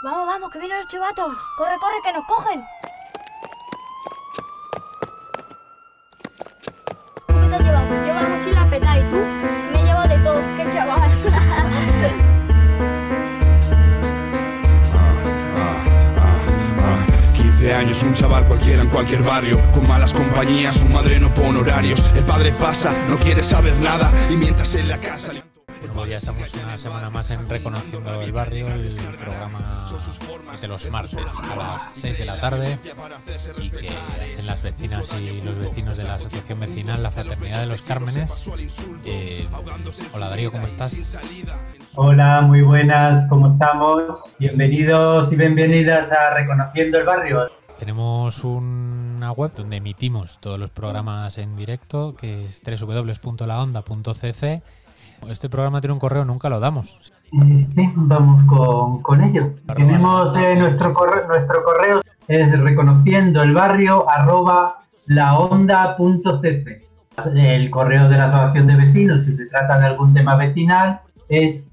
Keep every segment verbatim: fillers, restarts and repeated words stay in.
Vamos, vamos, que vienen los chivatos. Corre, corre, que nos cogen. ¿Tú qué te has llevado? Llevo la mochila petada y tú me he llevado de todo. ¡Qué chaval! quince años, un chaval cualquiera en cualquier barrio, con malas compañías, su madre no pone horarios, el padre pasa, no quiere saber nada, y mientras en la casa... Bueno, ya estamos una semana más en Reconociendo el Barrio, el programa de los martes a las seis de la tarde, y que hacen las vecinas y los vecinos de la asociación vecinal La Fraternidad de los Cármenes. Eh, hola Darío, ¿cómo estás? Hola, muy buenas, ¿cómo estamos? Bienvenidos y bienvenidas a Reconociendo el Barrio. Tenemos una web donde emitimos todos los programas en directo, que es doble u doble u doble u punto la onda punto ce ce. Este programa tiene un correo, nunca lo damos. Eh, sí, vamos con, con ello. Arroba Tenemos eh, nuestro correo, nuestro correo es reconociendo el barrio arroba la onda punto ce ce. El correo de la asociación de vecinos, si se trata de algún tema vecinal, es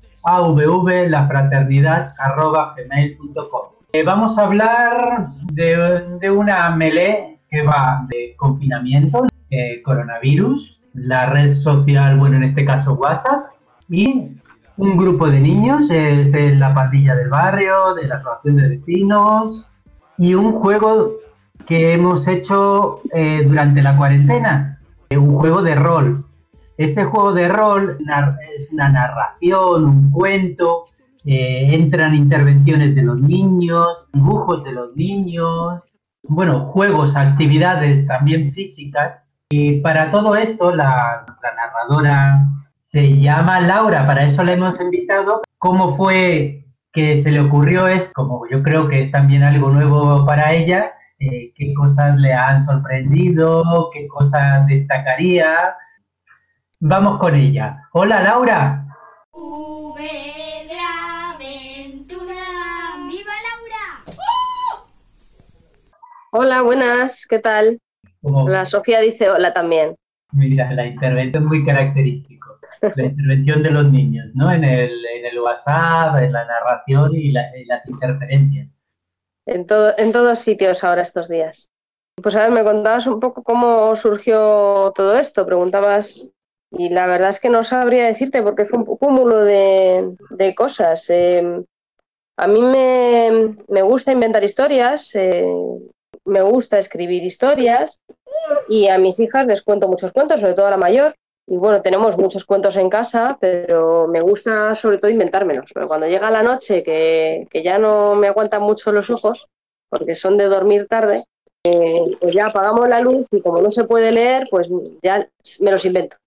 avlafraternidad arroba gmail punto com. Eh, vamos a hablar de, de una melee que va de confinamiento, eh, coronavirus, la red social, bueno, en este caso WhatsApp, y un grupo de niños, es, es la pandilla del barrio, de la asociación de vecinos, y un juego que hemos hecho eh, durante la cuarentena, eh, un juego de rol. Ese juego de rol es una narración, un cuento, eh, entran intervenciones de los niños, dibujos de los niños, bueno, juegos, actividades también físicas. Y para todo esto, la, la narradora se llama Laura, para eso la hemos invitado. ¿Cómo fue que se le ocurrió esto? Como yo creo que es también algo nuevo para ella, eh, ¿qué cosas le han sorprendido? ¿Qué cosas destacaría? Vamos con ella. Hola, Laura. V de aventura. ¡Viva Laura! Hola, buenas, ¿qué tal? Como, Hola, Sofía dice hola también. mira, la intervención es muy característico. La intervención de los niños, ¿no? En el, en el WhatsApp, en la narración y, la, y las interferencias. En, todo, en todos sitios ahora estos días. Pues a ver, me contabas un poco cómo surgió todo esto, preguntabas, y la verdad es que no sabría decirte porque es un cúmulo de, de cosas. Eh, a mí me, me gusta inventar historias, eh, me gusta escribir historias y a mis hijas les cuento muchos cuentos, sobre todo a la mayor. Y bueno, tenemos muchos cuentos en casa, pero me gusta sobre todo inventármelos. Pero cuando llega la noche, que, que ya no me aguantan mucho los ojos, porque son de dormir tarde, eh, pues ya apagamos la luz y como no se puede leer, pues ya me los invento.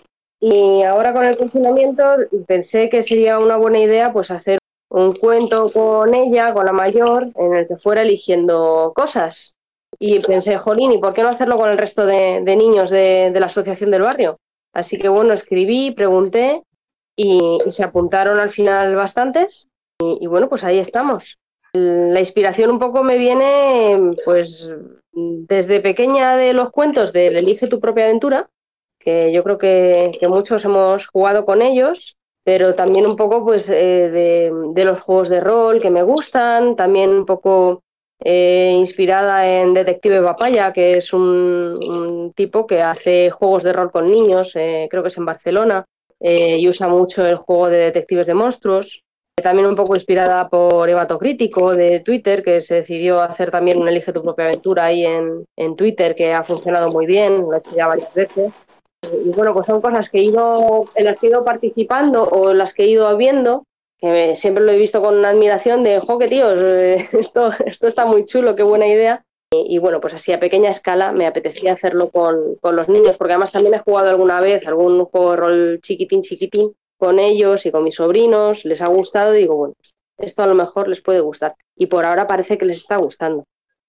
Y ahora con el confinamiento pensé que sería una buena idea pues hacer un cuento con ella, con la mayor, en el que fuera eligiendo cosas. Y pensé, jolín, ¿y por qué no hacerlo con el resto de, de niños de, de la asociación del barrio? Así que bueno, escribí, pregunté y, y se apuntaron al final bastantes. Y, y bueno, pues ahí estamos. La inspiración un poco me viene pues desde pequeña de los cuentos del Elige tu propia aventura, que yo creo que, que muchos hemos jugado con ellos, pero también un poco pues eh, de, de los juegos de rol que me gustan, también un poco eh, inspirada en Detective Papaya, que es un, un tipo que hace juegos de rol con niños, eh, creo que es en Barcelona, eh, y usa mucho el juego de detectives de monstruos. También un poco inspirada por Hematocrítico de Twitter, que se decidió hacer también un Elige tu propia aventura ahí en, en Twitter, que ha funcionado muy bien, lo he hecho ya varias veces. Y bueno, pues son cosas que he ido, en las que he ido participando o en las que he ido viendo, que siempre lo he visto con una admiración de, jo, que tíos, esto, esto está muy chulo, qué buena idea. Y, y bueno, pues así a pequeña escala me apetecía hacerlo con, con los niños, porque además también he jugado alguna vez algún juego de rol chiquitín, chiquitín, con ellos y con mis sobrinos, les ha gustado y digo, bueno, esto a lo mejor les puede gustar. Y por ahora parece que les está gustando.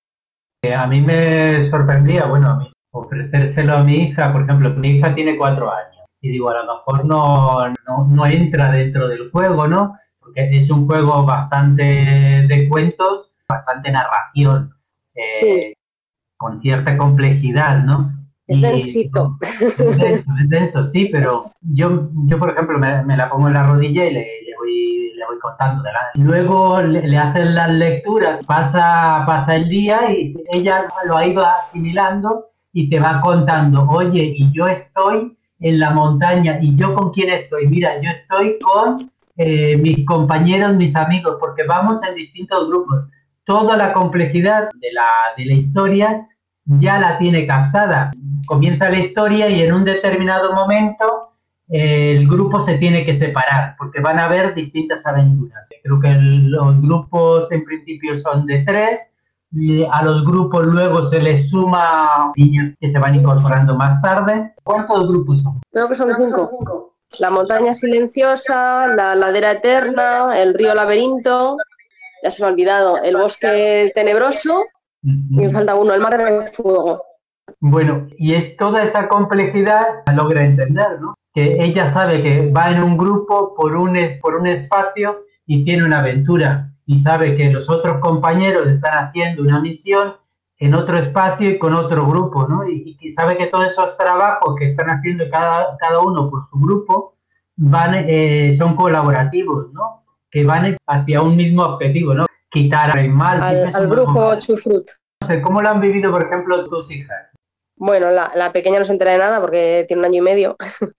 A mí me sorprendía, bueno, a mí, ofrecérselo a mi hija, por ejemplo, mi hija tiene cuatro años y digo, a lo mejor no, no, no entra dentro del juego, ¿no? Porque es un juego bastante de cuentos, bastante narración, eh, Sí. con cierta complejidad, ¿no? Es Y- densito. Es denso, es denso, sí, pero yo, yo por ejemplo, me, me la pongo en la rodilla y le, le voy, le voy contando. de la- Luego le, le hacen las lecturas, pasa, pasa el día y ella lo ha ido asimilando y te va contando, oye, y yo estoy en la montaña, ¿y yo con quién estoy? Mira, yo estoy con eh, mis compañeros, mis amigos, porque vamos en distintos grupos. Toda la complejidad de la, de la historia ya la tiene captada. Comienza la historia y en un determinado momento eh, el grupo se tiene que separar porque van a haber distintas aventuras. Creo que el- los grupos en principio son de tres, y a los grupos luego se les suma niños que se van incorporando más tarde. ¿Cuántos grupos son? Creo que son cinco. La montaña silenciosa, la ladera eterna, el río laberinto, ya se me ha olvidado, el bosque tenebroso y me falta uno, el mar de fuego. Bueno, y es toda esa complejidad la logra entender, ¿no? Que ella sabe que va en un grupo por un, es, por un espacio y tiene una aventura y sabe que los otros compañeros están haciendo una misión en otro espacio y con otro grupo, ¿no? Y, y sabe que todos esos trabajos que están haciendo cada, cada uno por su grupo van, eh, son colaborativos, ¿no? Que van hacia un mismo objetivo, ¿no? Quitar el mal. Al, quitarse al un brujo mal. chufrut. No sé, ¿cómo lo han vivido, por ejemplo, tus hijas? Bueno, la, la pequeña no se entera de nada porque tiene un año y medio.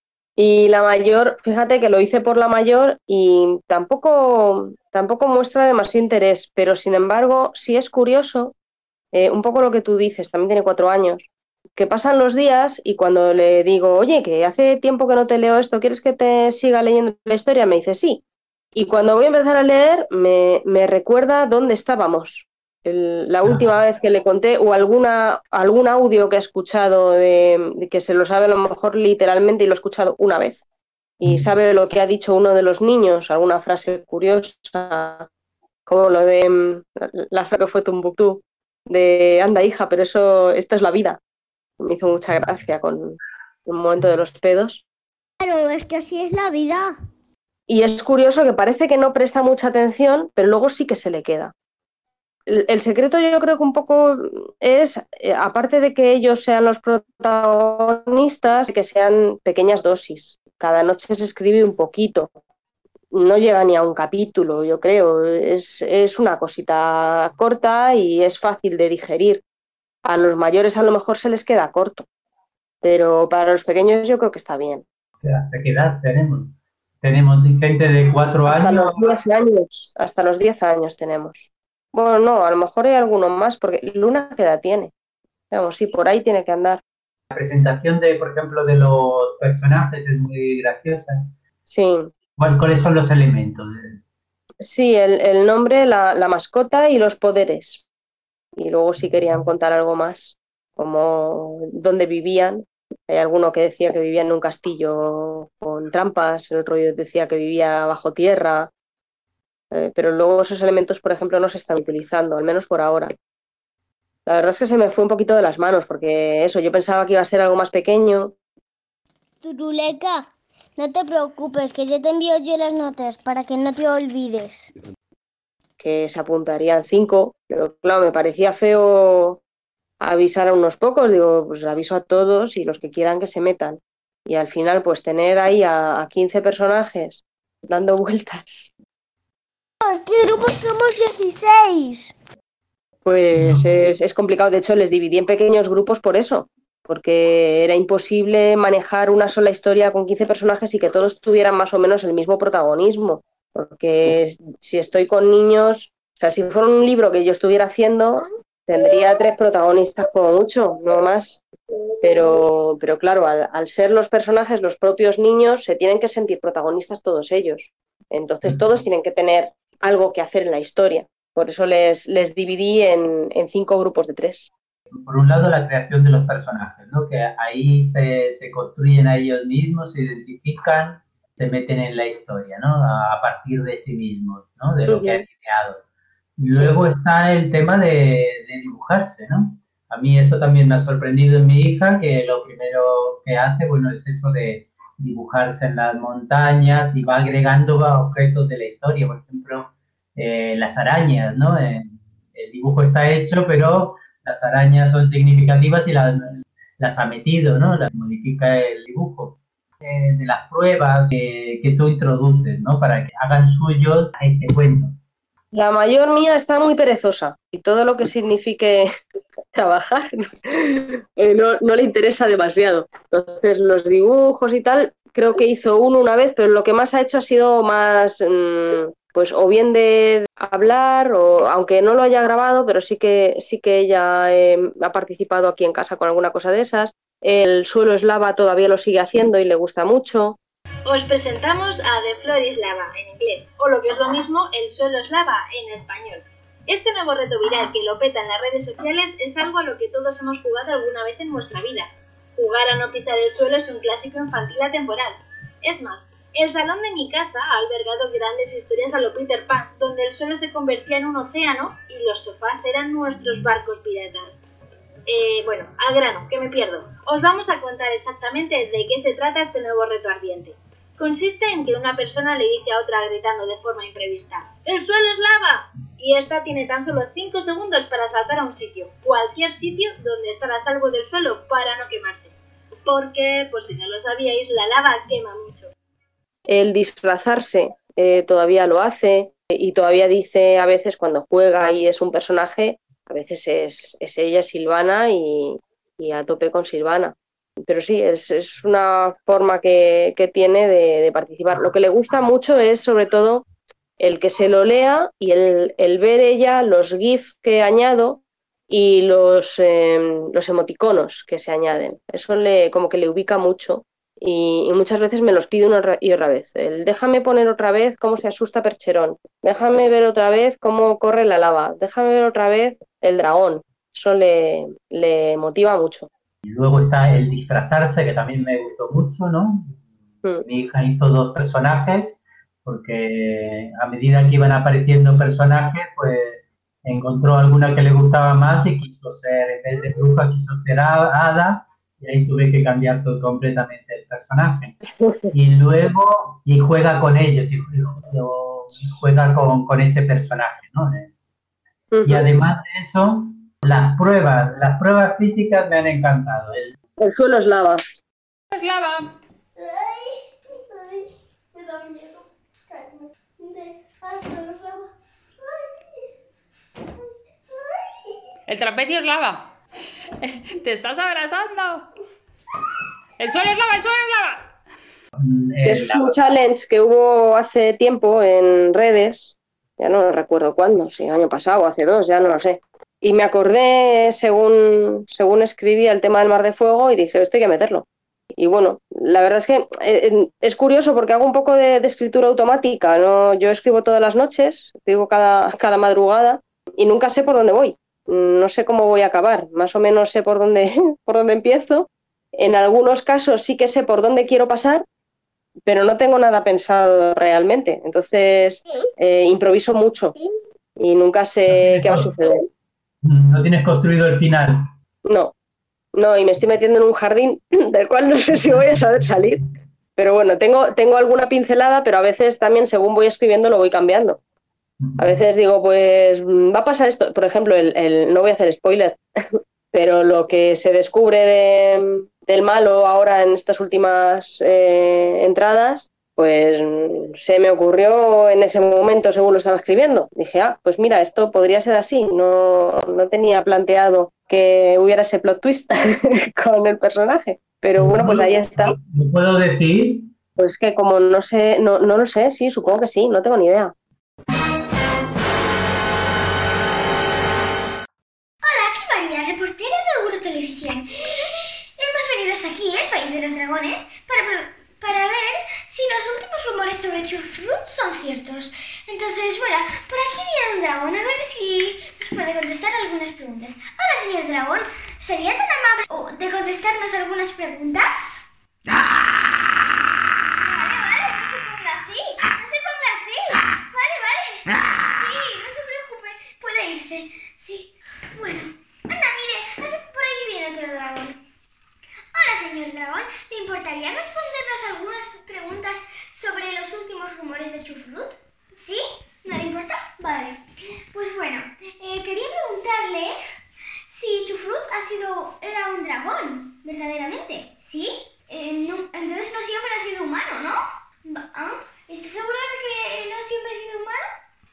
Y la mayor, fíjate que lo hice por la mayor y tampoco, tampoco muestra demasiado interés, pero sin embargo sí es curioso, eh, un poco lo que tú dices, también tiene cuatro años, que pasan los días y cuando le digo, oye, que hace tiempo que no te leo esto, ¿quieres que te siga leyendo la historia? Me dice sí. Y cuando voy a empezar a leer me, me recuerda dónde estábamos. El, la última vez que le conté o alguna, algún audio que he escuchado de, de que se lo sabe a lo mejor literalmente y lo he escuchado una vez y sabe lo que ha dicho uno de los niños, alguna frase curiosa como lo de la frase que fue Tumbuctú de anda hija, pero eso, esto es la vida. Me hizo mucha gracia con un momento de los pedos. Claro, es que así es la vida. Y es curioso que parece que no presta mucha atención, pero luego sí que se le queda. El, el secreto yo creo que un poco es, eh, aparte de que ellos sean los protagonistas, que sean pequeñas dosis. Cada noche se escribe un poquito. No llega ni a un capítulo, yo creo. Es, es una cosita corta y es fácil de digerir. A los mayores a lo mejor se les queda corto, pero para los pequeños yo creo que está bien. ¿Hasta qué edad tenemos? Tenemos gente de cuatro Hasta años. los diez años, hasta los diez años tenemos. Bueno, no, a lo mejor hay alguno más, porque Luna qué edad tiene. Vamos, sí, por ahí tiene que andar. La presentación de, por ejemplo, de los personajes es muy graciosa. Sí, ¿Cuál- ¿Cuáles son los elementos? sí, el, el nombre, la, la mascota y los poderes. Y luego si querían contar algo más, como dónde vivían. Hay alguno que decía que vivía en un castillo con trampas, el otro decía que vivía bajo tierra. Eh, pero luego esos elementos, por ejemplo, no se están utilizando, al menos por ahora. La verdad es que se me fue un poquito de las manos, porque eso, yo pensaba que iba a ser algo más pequeño. Turuleca, no te preocupes, que ya te envío yo las notas para que no te olvides. Que se apuntarían cinco, pero claro, me parecía feo avisar a unos pocos, digo, pues aviso a todos y los que quieran que se metan. Y al final, pues tener ahí a, a quince personajes dando vueltas. ¿Qué grupos somos dieciséis? Pues es, es complicado. De hecho, les dividí en pequeños grupos por eso, porque era imposible manejar una sola historia con quince personajes y que todos tuvieran más o menos el mismo protagonismo. Porque si estoy con niños, o sea, si fuera un libro que yo estuviera haciendo, tendría tres protagonistas como mucho, no más. Pero, pero claro, al, al ser los personajes los propios niños, se tienen que sentir protagonistas todos ellos. Entonces todos tienen que tener algo que hacer en la historia. Por eso les, les dividí en, en cinco grupos de tres. Por un lado, la creación de los personajes, ¿no? Que ahí se, se construyen a ellos mismos, se identifican, se meten en la historia, ¿no? A, a partir de sí mismos, ¿no? De lo Uh-huh. que han creado. Y luego sí. Está el tema de, de dibujarse, ¿no? A mí eso también me ha sorprendido en mi hija, que lo primero que hace, bueno, es eso de dibujarse en las montañas y va agregando objetos de la historia, por ejemplo, eh, las arañas, ¿no? Eh, el dibujo está hecho, pero las arañas son significativas y las, las ha metido, ¿no? Las modifica el dibujo. Eh, de las pruebas que, que tú introduces, ¿no? Para que hagan suyo este cuento. La mayor mía está muy perezosa y todo lo que signifique trabajar eh, no, no le interesa demasiado. Entonces los dibujos y tal, creo que hizo uno una vez, pero lo que más ha hecho ha sido más, mmm, pues o bien de hablar, o aunque no lo haya grabado, pero sí que, sí que ella eh, ha participado aquí en casa con alguna cosa de esas. El suelo es lava todavía lo sigue haciendo y le gusta mucho. Os presentamos a The Floor is Lava en inglés, o lo que es lo mismo, El suelo es lava en español. Este nuevo reto viral que lo peta en las redes sociales es algo a lo que todos hemos jugado alguna vez en nuestra vida. Jugar a no pisar el suelo es un clásico infantil atemporal. Es más, el salón de mi casa ha albergado grandes historias a lo Peter Pan, donde el suelo se convertía en un océano y los sofás eran nuestros barcos piratas. Eh, bueno, al grano, que me pierdo. Os vamos a contar exactamente de qué se trata este nuevo reto ardiente. Consiste en que una persona le dice a otra gritando de forma imprevista: ¡el suelo es lava! Y esta tiene tan solo cinco segundos para saltar a un sitio, cualquier sitio donde estar a salvo del suelo para no quemarse. Porque, por si no lo sabíais, la lava quema mucho. El disfrazarse eh, todavía lo hace y todavía dice a veces cuando juega y es un personaje, a veces es, es ella, Silvana, y, y a tope con Silvana. Pero sí, es, es una forma que, que tiene de, de participar. Lo que le gusta mucho es sobre todo el que se lo lea y el, el ver ella los GIF que añado y los, eh, los emoticonos que se añaden. Eso le, como que le ubica mucho y, y muchas veces me los pide una y otra vez. El, déjame poner otra vez cómo se asusta Percherón. Déjame ver otra vez cómo corre la lava. Déjame ver otra vez el dragón. Eso le, le motiva mucho. Y luego está el disfrazarse, que también me gustó mucho, ¿no? Mm. Mi hija hizo dos personajes, porque a medida que iban apareciendo personajes, pues encontró alguna que le gustaba más y quiso ser, en vez de bruja, quiso ser hada, y ahí tuve que cambiar todo, completamente el personaje. Y luego, y juega con ellos, y juega con, con ese personaje, ¿no? Y además de eso, las pruebas, las pruebas físicas me han encantado. El, el suelo es lava. Es lava. Ay, ay, me da miedo caerme. De, ay, el suelo es lava. Ay, ay. El trapecio es lava. Te estás abrazando. El suelo es lava, el suelo es lava. Sí, eso es un challenge que hubo hace tiempo en redes. Ya no recuerdo cuándo, si el año pasado o hace dos, ya no lo sé. Y me acordé según, según escribía el tema del Mar de Fuego y dije, esto hay que meterlo. Y bueno, la verdad es que es curioso porque hago un poco de, de escritura automática, ¿no? Yo escribo todas las noches, escribo cada, cada madrugada y nunca sé por dónde voy. No sé cómo voy a acabar, más o menos sé por dónde, por dónde empiezo. En algunos casos sí que sé por dónde quiero pasar, pero no tengo nada pensado realmente. Entonces eh, improviso mucho y nunca sé qué va a suceder. ¿No tienes construido el final? No, no, y me estoy metiendo en un jardín del cual no sé si voy a saber salir. Pero bueno, tengo, tengo alguna pincelada, pero a veces también según voy escribiendo lo voy cambiando. A veces digo, pues va a pasar esto. Por ejemplo, el, el, no voy a hacer spoiler, pero lo que se descubre de, del malo ahora en estas últimas eh, entradas, pues se me ocurrió en ese momento según lo estaba escribiendo. Dije, ah, pues mira, esto podría ser así. No, no tenía planteado que hubiera ese plot twist con el personaje. Pero bueno, pues ahí está. ¿Lo puedo decir? Pues que como no sé, no, no lo sé, sí, supongo que sí, no tengo ni idea. Hola, aquí María, reportera de Euro Televisión. Hemos venido hasta aquí, el país de los dragones, para, para ver si los últimos rumores sobre Chuffruit son ciertos. Entonces, bueno, por aquí viene un dragón, a ver si nos puede contestar algunas preguntas. Hola, señor dragón, ¿sería tan amable oh, de contestarnos algunas preguntas? Vale, vale, no se ponga así, no se ponga así. Vale, vale. Sí, no se preocupe, puede irse. Sí, bueno. Anda, mire, por ahí viene otro dragón. Hola, señor dragón, ¿le importaría respondernos algunas preguntas sobre los últimos rumores de Chuffruit? ¿Sí? ¿No le importa? Vale. Pues bueno, eh, quería preguntarle si Chuffruit ha sido, era un dragón, ¿verdad?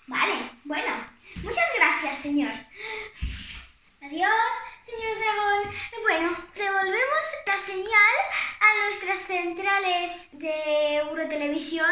Vale, bueno. Muchas gracias, señor. Adiós, señor dragón. Bueno, devolvemos la señal a nuestras centrales de Eurotelevisión.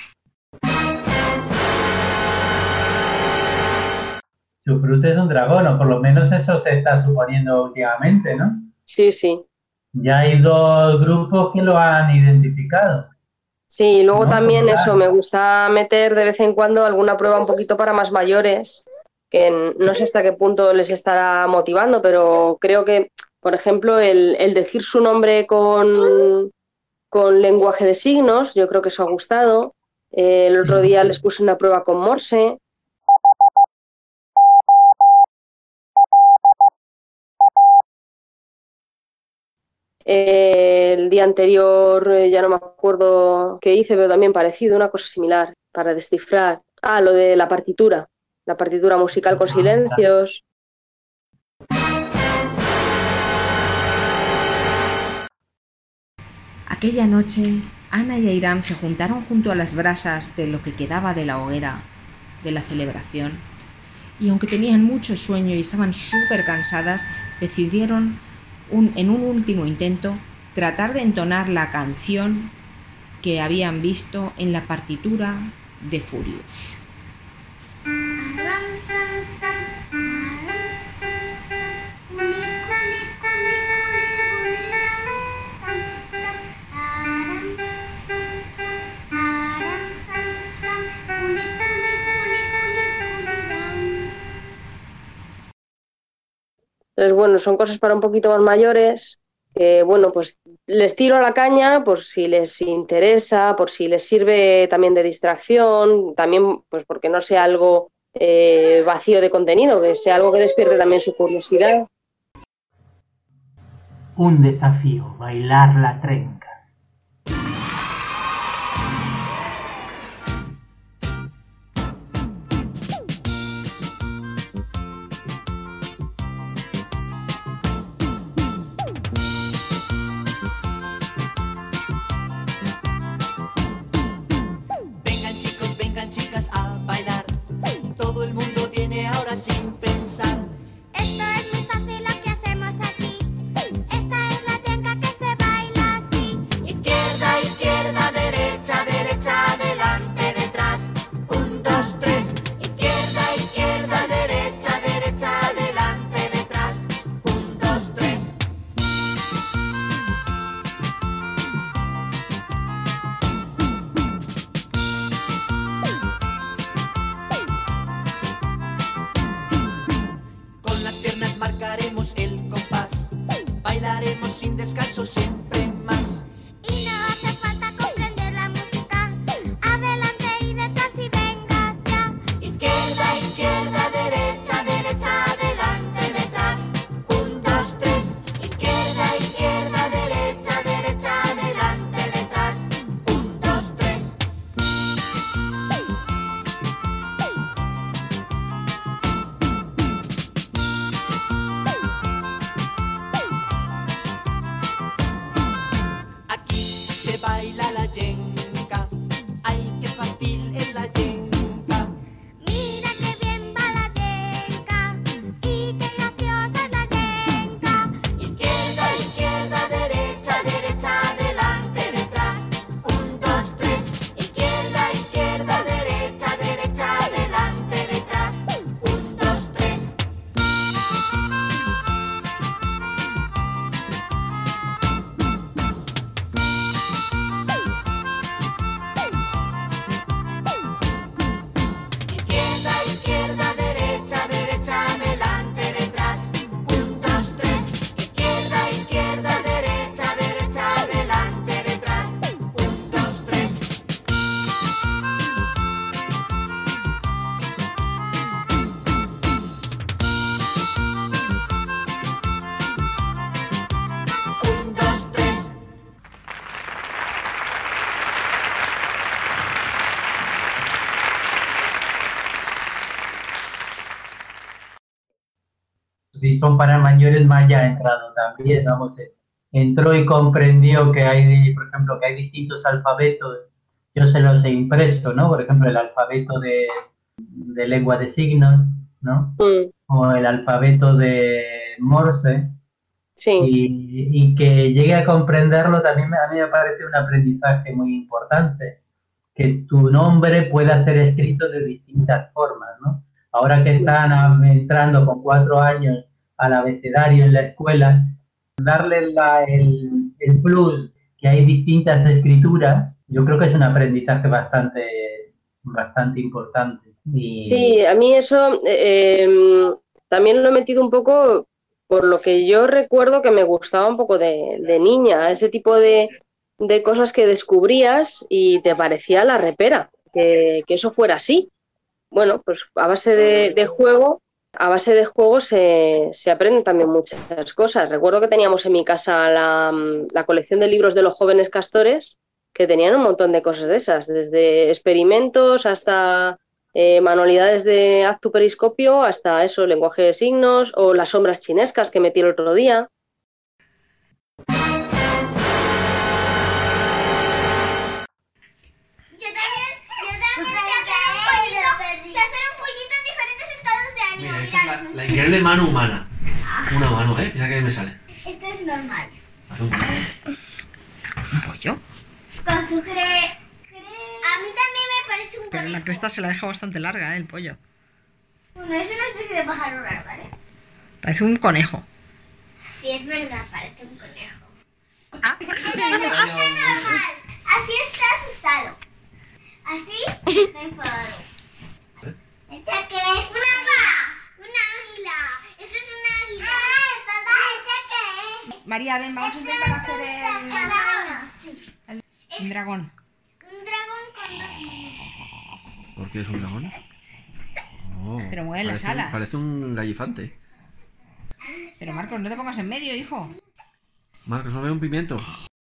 Su fruto es un dragón, o por lo menos eso se está suponiendo últimamente, ¿no? Sí, sí. Ya hay dos grupos que lo han identificado. Sí, y luego No, también claro. eso, me gusta meter de vez en cuando alguna prueba un poquito para más mayores, que no sé hasta qué punto les estará motivando, pero creo que, por ejemplo, el, el decir su nombre con, con lenguaje de signos, yo creo que eso ha gustado. Eh, el otro día les puse una prueba con Morse. Eh, el día anterior eh, ya no me acuerdo qué hice, pero también parecido, una cosa similar, para descifrar. Ah, lo de la partitura, la partitura musical con silencios. Aquella noche, Ana y Airam se juntaron junto a las brasas de lo que quedaba de la hoguera de la celebración, y aunque tenían mucho sueño y estaban súper cansadas, decidieron Un, en un último intento, tratar de entonar la canción que habían visto en la partitura de Furious. Entonces, bueno, son cosas para un poquito más mayores, que, bueno, pues les tiro a la caña por si les interesa, por si les sirve también de distracción, también pues porque no sea algo eh, vacío de contenido, que sea algo que despierte también su curiosidad. Un desafío, bailar la trenca. Si son para mayores, más ya ha entrado también, vamos, entró y comprendió que hay, por ejemplo, que hay distintos alfabetos. Yo se los he impreso, ¿no? Por ejemplo, el alfabeto de, de lengua de signos, ¿no? Mm. O el alfabeto de Morse. Sí. Y, y que llegue a comprenderlo también me- a mí me parece un aprendizaje muy importante, que tu nombre pueda ser escrito de distintas formas, ¿no? Ahora que Sí. están ah, entrando con cuatro años al abecedario en la escuela, darle la- el, el plus que hay distintas escrituras, yo creo que es un aprendizaje bastante, bastante importante. Y Sí, a mí eso eh, em, también lo he metido un poco por lo que yo recuerdo que me gustaba un poco de, de niña, ese tipo de, de cosas que descubrías y te parecía la repera, que, que eso fuera así. Bueno, pues a base de, de juego, a base de juego se, se aprenden también muchas cosas. Recuerdo que teníamos en mi casa la, la colección de libros de los jóvenes castores, que tenían un montón de cosas de esas, desde experimentos hasta eh, manualidades de haz tu periscopio, hasta eso, lenguaje de signos, o las sombras chinescas que metí el otro día. Yo también, yo también sé hacer un pollito, sé hacer un pollito en diferentes estados de ánimo. Mira, esa es la, Mirad, la increíble mano humana. Una mano, ¿eh? Mira que me sale. este es normal. Haz un poco. ¿Un pollo? Con su cre... A mí también me parece un Pero la conejo. cresta se la deja bastante larga, ¿eh? El pollo. Bueno, es una especie de pájaro raro, ¿vale? Parece un conejo. Sí, es verdad, parece un conejo. Ah, Pero no está normal. Así está asustado. Así está enfadado. ¿Esta qué es? ¡Un águila! ¡Un águila! ¡Eso es un águila! ¡Papá, ¿esta qué es! María, ven, vamos a intentar hacer el, Dragón. Sí. el dragón. Un dragón con dos mundos. ¿Por qué es un dragón? Oh, Pero mueve las parece un- alas. Parece un gallifante. Pero Marcos, no te pongas en medio, hijo. Marcos, no veo un pimiento.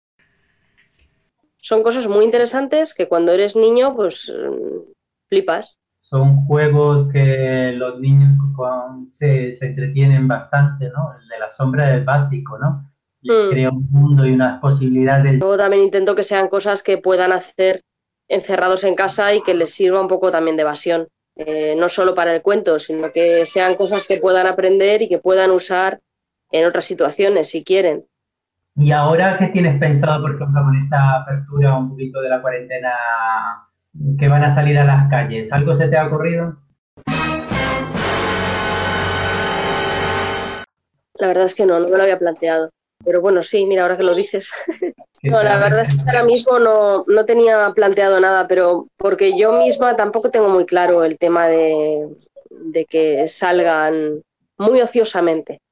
Son cosas muy interesantes que cuando eres niño, pues mm, flipas. son juegos que los niños con- se, se entretienen bastante, ¿no? El de la sombra es básico, ¿no? Les Mm. crea un mundo y unas posibilidades. Luego también intento que sean cosas que puedan hacer encerrados en casa y que les sirva un poco también de evasión. Eh, no solo para el cuento, sino que sean cosas que puedan aprender y que puedan usar en otras situaciones, si quieren. Y ahora, ¿qué tienes pensado, por ejemplo, con esta apertura un poquito de la cuarentena, que van a salir a las calles? ¿Algo se te ha ocurrido? La verdad es que no, no me lo había planteado. Pero bueno, sí, mira, ahora que lo dices. No, la verdad es que ahora mismo no, no tenía planteado nada, pero porque yo misma tampoco tengo muy claro el tema de, de que salgan muy ociosamente.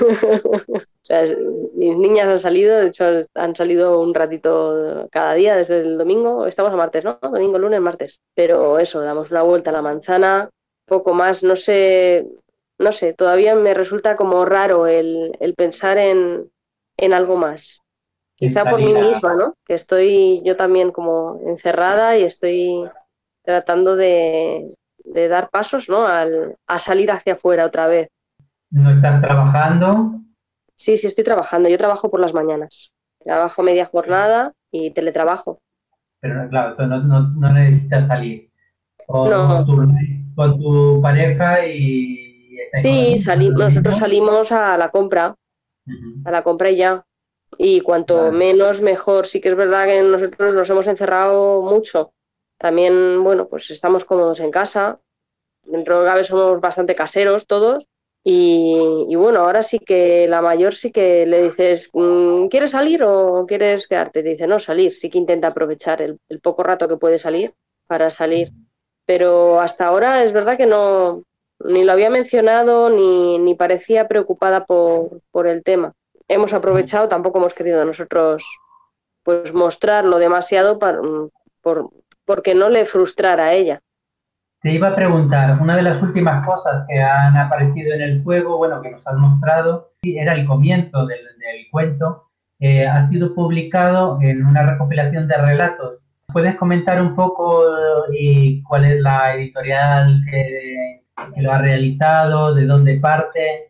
O sea, mis niñas han salido, de hecho han salido un ratito cada día desde el domingo, estamos a martes, ¿no? Domingo, lunes, martes. Pero eso, damos una vuelta a la manzana, poco más, no sé, no sé, todavía me resulta como raro el, el pensar en, en algo más. Quizá por mí Salir a- misma, ¿no? Que estoy yo también como encerrada y estoy tratando de, de dar pasos, ¿no? Al, a salir hacia afuera otra vez. ¿No estás trabajando? Sí, sí, estoy trabajando. Yo trabajo por las mañanas. Trabajo media jornada y teletrabajo. Pero claro, tú no, no, no necesitas salir. O No. con, tu, con tu pareja y... estáis Sí, con- sali- con los nosotros niños. salimos a la compra, Ujú. a la compra y ya. Y cuanto Vale. menos, mejor. Sí que es verdad que nosotros nos hemos encerrado mucho. También, bueno, pues estamos cómodos en casa. Dentro de cabe somos bastante caseros todos. Y, y bueno, ahora sí que la mayor sí que le dices, mm, ¿quieres salir o quieres quedarte? Te dice, no, salir. Sí que intenta aprovechar el, el poco rato que puede salir para salir. Pero hasta ahora es verdad que no, ni lo había mencionado ni, ni parecía preocupada por, por el tema. Hemos aprovechado, tampoco hemos querido nosotros pues mostrarlo demasiado para, por, porque no le frustrara a ella. Te iba a preguntar, una de las últimas cosas que han aparecido en el juego, bueno, que nos han mostrado, era el comienzo del, del cuento, eh, ha sido publicado en una recopilación de relatos. ¿Puedes comentar un poco eh, y cuál es la editorial que, que lo ha realizado, de dónde parte?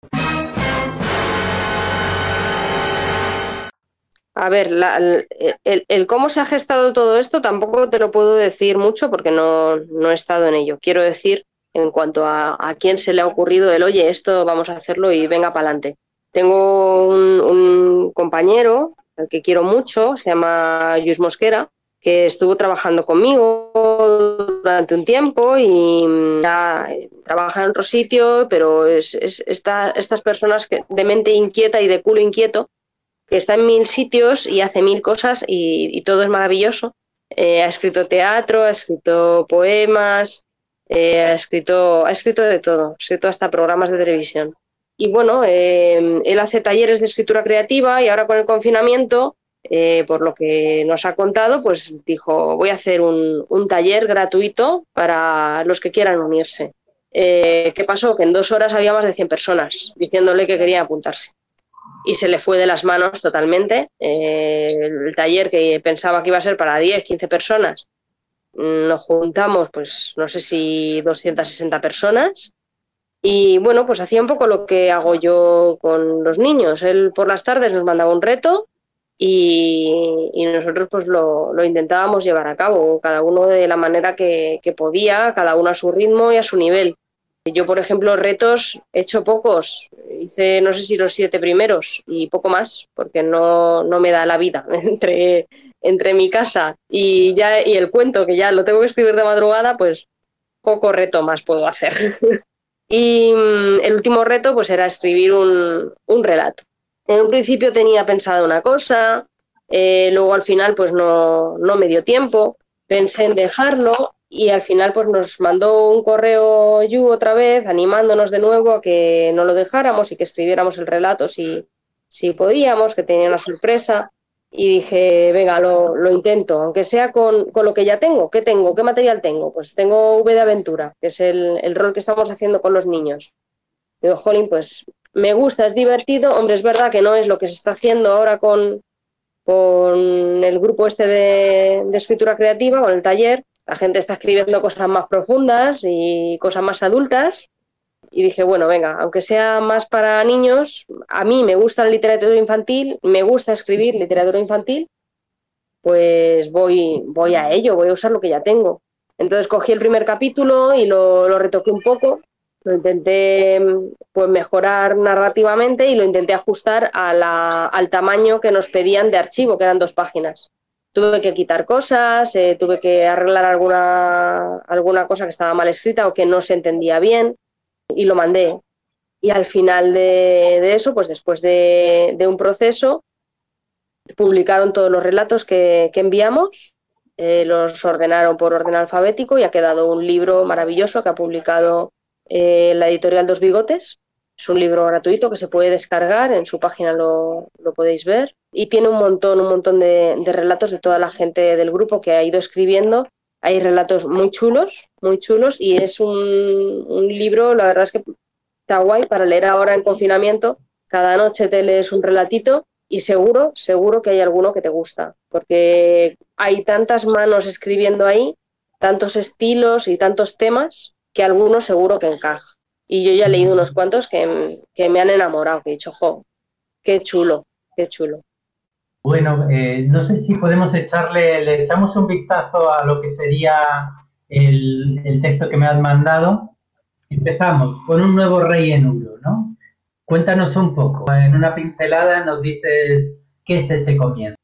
A ver, la- el, el- el cómo se ha gestado todo esto tampoco te lo puedo decir mucho porque no, no he estado en ello. Quiero decir en cuanto a, a quién se le ha ocurrido el, oye, esto vamos a hacerlo y venga para adelante. Tengo un, un compañero al que quiero mucho, se llama Lluís Mosquera, que estuvo trabajando conmigo durante un tiempo y ya trabaja en otro sitio, pero es, es esta, estas personas que, de mente inquieta y de culo inquieto, que está en mil sitios y hace mil cosas y, y todo es maravilloso. Eh, ha escrito teatro, ha escrito poemas, eh, ha, escrito, ha escrito de todo, ha escrito hasta programas de televisión. Y bueno, eh, él hace talleres de escritura creativa y ahora con el confinamiento, eh, por lo que nos ha contado, pues dijo, voy a hacer un, un taller gratuito para los que quieran unirse. Eh, ¿Qué pasó? Que en dos horas había más de cien personas diciéndole que querían apuntarse. Y se le fue de las manos totalmente. Eh, el taller que pensaba que iba a ser para diez, quince personas, nos juntamos, pues no sé si doscientas sesenta personas. Y bueno, pues hacía un poco lo que hago yo con los niños. Él por las tardes nos mandaba un reto y, y nosotros pues lo, lo intentábamos llevar a cabo, cada uno de la manera que, que podía, cada uno a su ritmo y a su nivel. Yo, por ejemplo, retos he hecho pocos, hice no sé si los siete primeros y poco más, porque no, no me da la vida entre, entre mi casa y, ya, y el cuento, que ya lo tengo que escribir de madrugada, pues poco reto más puedo hacer. Y el último reto pues era escribir un, un relato. En un principio tenía pensado una cosa, eh, luego al final pues no, no me dio tiempo, pensé en dejarlo y al final pues nos mandó un correo Yu otra vez animándonos de nuevo a que no lo dejáramos y que escribiéramos el relato si, si podíamos, que tenía una sorpresa. Y dije, venga, lo, lo intento, aunque sea con, con lo que ya tengo. ¿Qué tengo? ¿Qué material tengo? Pues tengo V de Aventura, que es el, el rol que estamos haciendo con los niños. Digo, jolín, pues me gusta, es divertido. Hombre, es verdad que no es lo que se está haciendo ahora con, con el grupo este de, de escritura creativa, con el taller. La gente está escribiendo cosas más profundas y cosas más adultas. Y dije, bueno, venga, aunque sea más para niños, a mí me gusta la literatura infantil, me gusta escribir literatura infantil, pues voy, voy a ello, voy a usar lo que ya tengo. Entonces cogí el primer capítulo y lo, lo retoqué un poco, lo intenté pues, mejorar narrativamente y lo intenté ajustar a la, al tamaño que nos pedían de archivo, que eran dos páginas. Tuve que quitar cosas, eh, tuve que arreglar alguna, alguna cosa que estaba mal escrita o que no se entendía bien. Y lo mandé. Y al final de, de eso, pues después de, de un proceso, publicaron todos los relatos que, que enviamos, eh, los ordenaron por orden alfabético y ha quedado un libro maravilloso que ha publicado eh, la editorial Dos Bigotes. Es un libro gratuito que se puede descargar, en su página lo, lo podéis ver. Y tiene un montón, un montón de, de relatos de toda la gente del grupo que ha ido escribiendo. Hay relatos muy chulos, muy chulos, y es un, un libro, la verdad es que está guay para leer ahora en confinamiento. Cada noche te lees un relatito y seguro, seguro que hay alguno que te gusta, porque hay tantas manos escribiendo ahí, tantos estilos y tantos temas, que algunos seguro que encaja. Y yo ya he leído unos cuantos que, que me han enamorado, que he dicho, jo, qué chulo, qué chulo. Bueno, eh, no sé si podemos echarle, le echamos un vistazo a lo que sería el, el texto que me has mandado. Empezamos con un nuevo rey en Uro, ¿no? Cuéntanos un poco, en una pincelada nos dices qué es ese comienzo.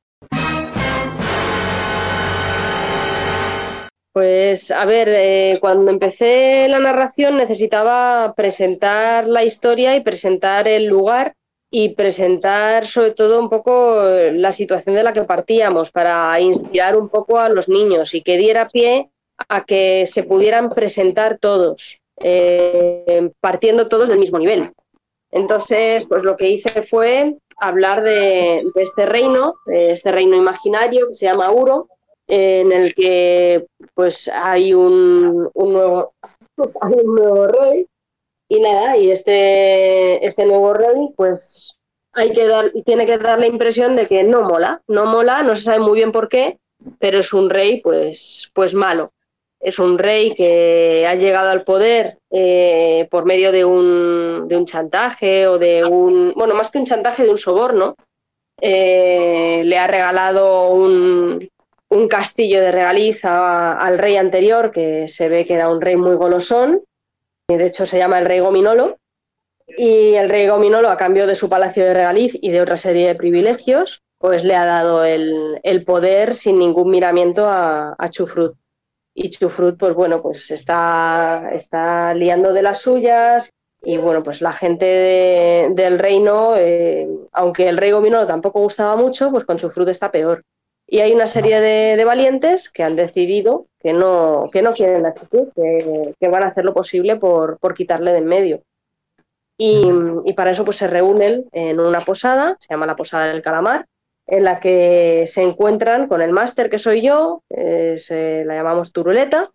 Pues a ver, eh, cuando empecé la narración necesitaba presentar la historia y presentar el lugar y presentar sobre todo un poco la situación de la que partíamos para inspirar un poco a los niños y que diera pie a que se pudieran presentar todos, eh, partiendo todos del mismo nivel. Entonces, pues lo que hice fue hablar de, de este reino, de este reino imaginario que se llama Uro, en el que pues hay un, un, nuevo, hay un nuevo rey. Y nada, y este, este nuevo rey, pues hay que dar, tiene que dar la impresión de que no mola, no mola, no se sabe muy bien por qué, pero es un rey pues, pues malo. Es un rey que ha llegado al poder eh, por medio de un, de un chantaje o de un, bueno, más que un chantaje, de un soborno. Eh, le ha regalado un, un castillo de regaliz a, al rey anterior, que se ve que era un rey muy golosón. De hecho, se llama el rey Gominolo. Y el rey Gominolo, a cambio de su palacio de regaliz y de otra serie de privilegios, pues le ha dado el, el poder sin ningún miramiento a, a Chufrut. Y Chufrut, pues bueno, pues está, está liando de las suyas. Y bueno, pues la gente de, del reino, eh, aunque el rey Gominolo tampoco gustaba mucho, pues con Chufrut está peor. Y hay una serie de, de valientes que han decidido que no, que no quieren la actitud, que, que van a hacer lo posible por, por quitarle de en medio. Y, y para eso pues se reúnen en una posada, se llama la Posada del Calamar, en la que se encuentran con el máster, que soy yo, eh, se la llamamos Turuleta.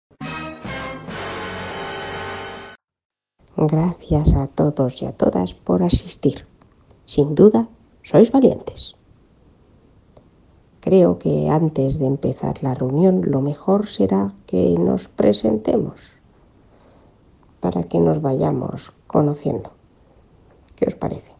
Gracias a todos y a todas por asistir. Sin duda, sois valientes. Creo que antes de empezar la reunión lo mejor será que nos presentemos para que nos vayamos conociendo. ¿Qué os parece?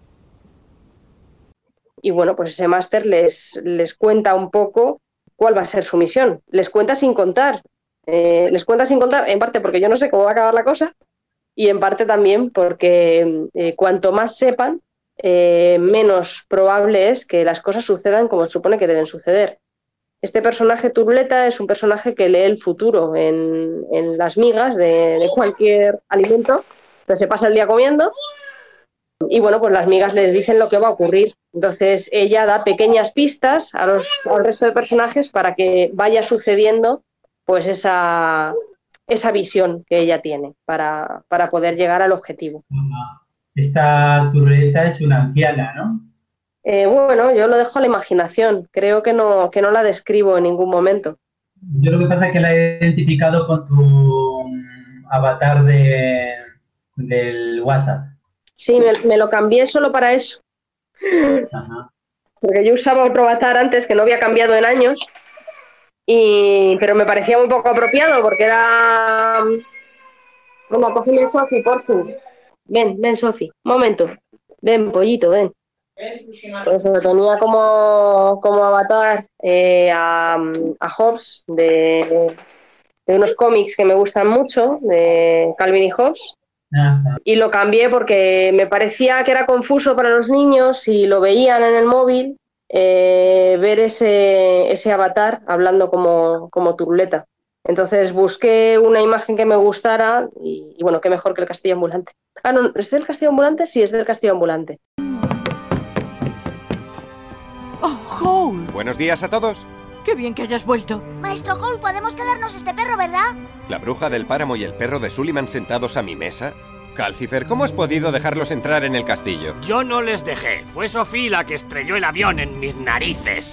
Y bueno, pues ese máster les, les cuenta un poco cuál va a ser su misión. Les cuenta sin contar. Eh, les cuenta sin contar, en parte porque yo no sé cómo va a acabar la cosa, y en parte también porque eh, cuanto más sepan, eh, menos probable es que las cosas sucedan como se supone que deben suceder. Este personaje Turuleta es un personaje que lee el futuro en, en las migas de, de cualquier alimento, pero se pasa el día comiendo y bueno, pues las migas les dicen lo que va a ocurrir. Entonces ella da pequeñas pistas a los, al resto de personajes para que vaya sucediendo pues esa, esa visión que ella tiene para, para poder llegar al objetivo. Esta Turuleta es una anciana, ¿no? Eh, bueno, yo lo dejo a la imaginación. Creo que no, que no la describo en ningún momento. Yo lo que pasa es que la he identificado con tu avatar de, del WhatsApp. Sí, me, me lo cambié solo para eso. Ajá. Porque yo usaba otro avatar antes que no había cambiado en años, y, pero me parecía muy poco apropiado porque era... Venga, cógeme Sofi, por fin. Ven, ven, Sofi. Un momento. Ven, pollito, ven. Pues lo tenía como, como avatar eh, a, a Hobbes de, de unos cómics que me gustan mucho, de Calvin y Hobbes. Ajá. Y lo cambié porque me parecía que era confuso para los niños si lo veían en el móvil, eh, ver ese, ese avatar hablando como, como Turuleta. Entonces busqué una imagen que me gustara y, y bueno, qué mejor que el castillo ambulante. Ah, no, ¿es del castillo ambulante? Sí, es del castillo ambulante. ¡Howl! Buenos días a todos. ¡Qué bien que hayas vuelto! Maestro Howl, podemos quedarnos este perro, ¿verdad? ¿La bruja del páramo y el perro de Sullivan sentados a mi mesa? Calcifer, ¿cómo has podido dejarlos entrar en el castillo? Yo no les dejé. Fue Sophie la que estrelló el avión en mis narices.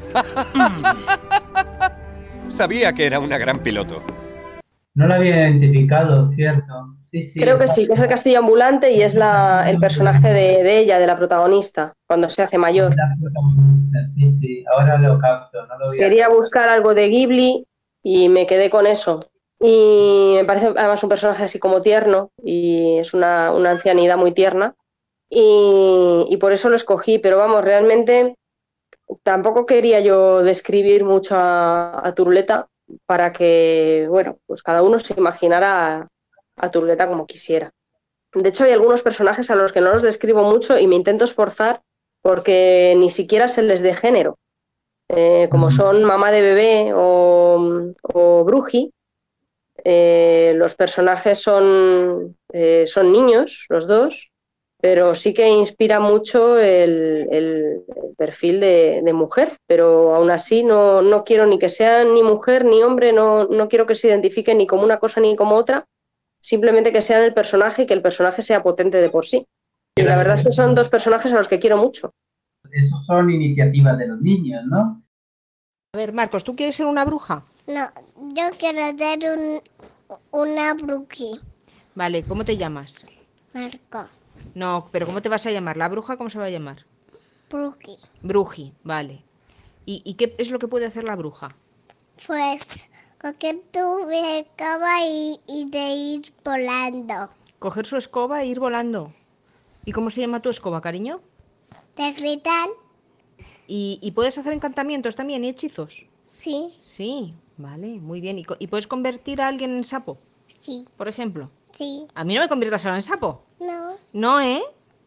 Sabía que era una gran piloto. No lo había identificado, ¿cierto? Sí, sí. Creo que sí, que es el castillo ambulante y es la, el personaje de, de ella, de la protagonista, cuando se hace mayor. Sí, sí, ahora lo capto. No lo voy a... Quería buscar algo de Ghibli y me quedé con eso. Y me parece además un personaje así como tierno y es una, una ancianidad muy tierna. Y, y por eso lo escogí, pero vamos, realmente tampoco quería yo describir mucho a, a Turuleta para que, bueno, pues cada uno se imaginara a, a Turuleta como quisiera. De hecho, hay algunos personajes a los que no los describo mucho y me intento esforzar porque ni siquiera se les dé género. Eh, como son mamá de bebé o, o Bruji, eh, los personajes son, eh, son niños, los dos, pero sí que inspira mucho el, el, el perfil de, de mujer, pero aún así no, no quiero ni que sean ni mujer ni hombre, no, no quiero que se identifiquen ni como una cosa ni como otra, simplemente que sean el personaje y que el personaje sea potente de por sí. Y la verdad es que son dos personajes a los que quiero mucho. Esos son iniciativas de los niños, ¿no? A ver, Marcos, ¿tú quieres ser una bruja? No, yo quiero ser un, una bruji. Vale, ¿cómo te llamas? Marco. No, pero ¿cómo te vas a llamar? ¿La bruja cómo se va a llamar? Bruji. Bruji, vale. ¿Y, y qué es lo que puede hacer la bruja? Pues coger tu escoba y, y de ir volando. Coger su escoba e ir volando. ¿Y cómo se llama tu escoba, cariño? De gritar. ¿Y, y puedes hacer encantamientos también y hechizos? Sí. Sí, vale, muy bien. ¿Y, ¿Y puedes convertir a alguien en sapo? Sí. Por ejemplo. Sí. A mí no me conviertas ahora en sapo. No. No, ¿eh?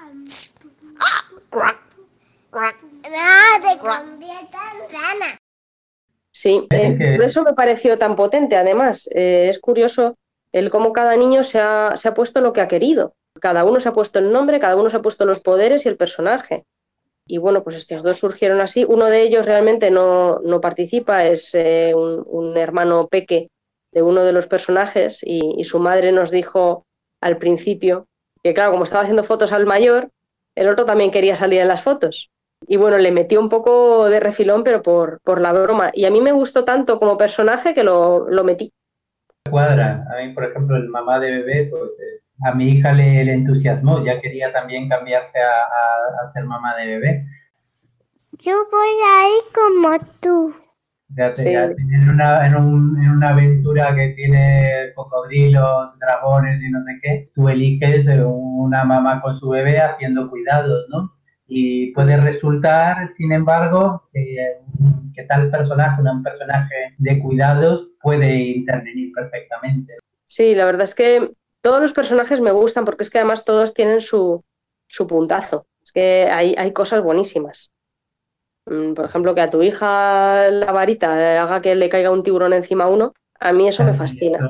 No, te conviertas en rana. Sí, eh, por eso me pareció tan potente. Además, eh, es curioso el cómo cada niño se ha, se ha puesto lo que ha querido. Cada uno se ha puesto el nombre, cada uno se ha puesto los poderes y el personaje. Y bueno, pues estos dos surgieron así. Uno de ellos realmente no, no participa, es eh, un, un hermano peque de uno de los personajes y, y su madre nos dijo al principio que claro, como estaba haciendo fotos al mayor, el otro también quería salir en las fotos. Y bueno, le metió un poco de refilón, pero por, por la broma. Y a mí me gustó tanto como personaje que lo, lo metí. Cuadra. A mí, por ejemplo, el mamá de bebé, pues eh, a mi hija le, le entusiasmó. Ya quería también cambiarse a, a, a ser mamá de bebé. Yo voy ahí como tú. O sea, sí. en, una, en, un, en una aventura que tiene cocodrilos, dragones y no sé qué, tú eliges una mamá con su bebé haciendo cuidados, ¿no? Y puede resultar, sin embargo, que, que tal personaje, un personaje de cuidados, puede intervenir perfectamente. Sí, la verdad es que todos los personajes me gustan porque es que además todos tienen su, su puntazo. Es que hay, hay cosas buenísimas. Por ejemplo, que a tu hija la varita haga que le caiga un tiburón encima a uno, a mí eso me fascina.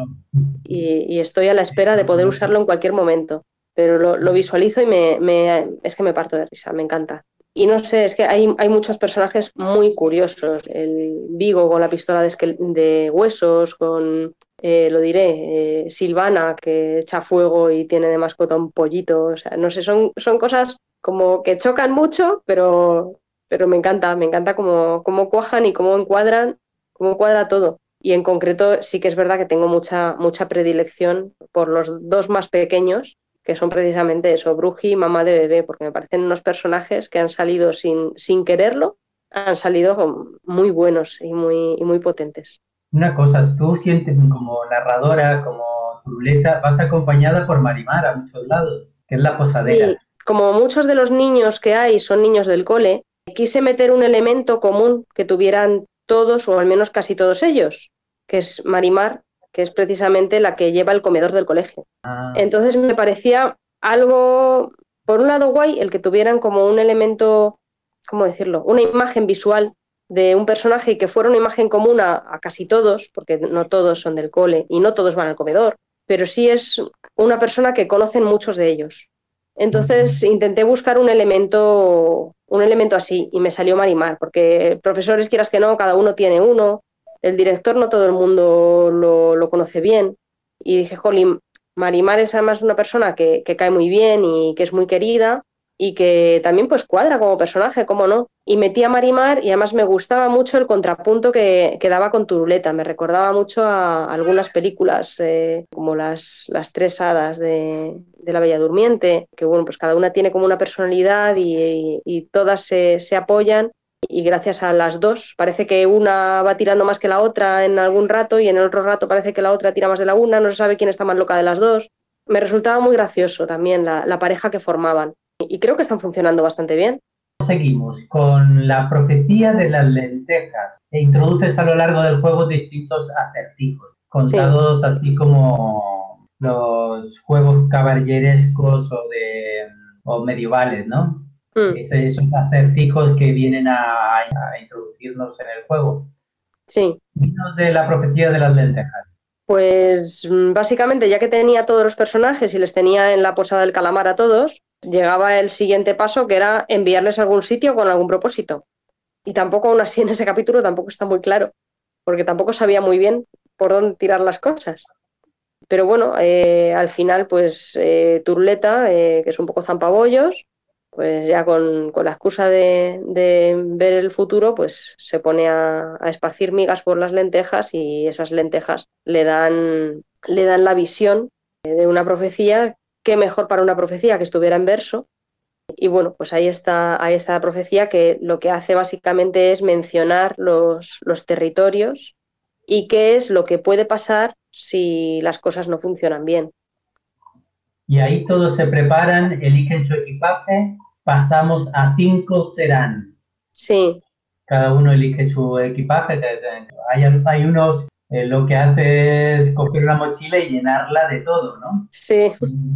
Y, y estoy a la espera de poder usarlo en cualquier momento. Pero lo, lo visualizo y me, me, es que me parto de risa, me encanta. Y no sé, es que hay, hay muchos personajes muy curiosos. El Vigo con la pistola de, esquel- de huesos, con, eh, lo diré, eh, Silvana que echa fuego y tiene de mascota un pollito. O sea, no sé, son, son cosas como que chocan mucho, pero, pero me encanta, me encanta cómo, cómo cuajan y cómo encuadran, cómo cuadra todo. Y en concreto sí que es verdad que tengo mucha, mucha predilección por los dos más pequeños, que son precisamente eso, Bruji y mamá de bebé, porque me parecen unos personajes que han salido sin, sin quererlo, han salido muy buenos y muy, y muy potentes. Una cosa, tú sientes como narradora, como Turuleta, vas acompañada por Marimar a muchos lados, que es la posadera. Sí, como muchos de los niños que hay son niños del cole, quise meter un elemento común que tuvieran todos, o al menos casi todos ellos, que es Marimar, que es precisamente la que lleva el comedor del colegio. Ah. Entonces me parecía algo, por un lado guay, el que tuvieran como un elemento, ¿cómo decirlo? Una imagen visual de un personaje y que fuera una imagen común a, a casi todos, porque no todos son del cole y no todos van al comedor, pero sí es una persona que conocen muchos de ellos. Entonces intenté buscar un elemento, un elemento así y me salió Marimar, porque profesores, quieras que no, cada uno tiene uno. El director no todo el mundo lo, lo conoce bien y dije, jolín, Marimar es además una persona que, que cae muy bien y que es muy querida y que también pues cuadra como personaje, cómo no. Y metí a Marimar y además me gustaba mucho el contrapunto que, que daba con Turuleta, me recordaba mucho a algunas películas eh, como las, las Tres Hadas de, de la Bella Durmiente, que bueno, pues cada una tiene como una personalidad y, y, y todas se, se apoyan. Y gracias a las dos, parece que una va tirando más que la otra en algún rato y en el otro rato parece que la otra tira más de la una, no se sabe quién está más loca de las dos. Me resultaba muy gracioso también la, la pareja que formaban y creo que están funcionando bastante bien. Seguimos con la profecía de las lentejas e introduces a lo largo del juego distintos acertijos, contados sí. Así como los juegos caballerescos o, de, o medievales, ¿no? Esos acertijos que vienen a, a introducirnos en el juego. Sí. Dinos de la profecía de las lentejas. Pues básicamente, ya que tenía todos los personajes y les tenía en la posada del calamar a todos, llegaba el siguiente paso, que era enviarles a algún sitio con algún propósito. Y tampoco, aún así, en ese capítulo tampoco está muy claro, porque tampoco sabía muy bien por dónde tirar las cosas. Pero bueno, eh, al final, pues eh, Turuleta, eh, que es un poco zampabollos, pues ya con, con la excusa de, de ver el futuro, pues se pone a, a esparcir migas por las lentejas y esas lentejas le dan, le dan la visión de una profecía. Qué mejor para una profecía que estuviera en verso. Y bueno, pues ahí está, ahí está la profecía, que lo que hace básicamente es mencionar los, los territorios y qué es lo que puede pasar si las cosas no funcionan bien. Y ahí todos se preparan, eligen su equipaje. Pasamos a cinco serán. Sí. Cada uno elige su equipaje. Hay, hay unos eh, lo que hace es coger una mochila y llenarla de todo, ¿no? Sí.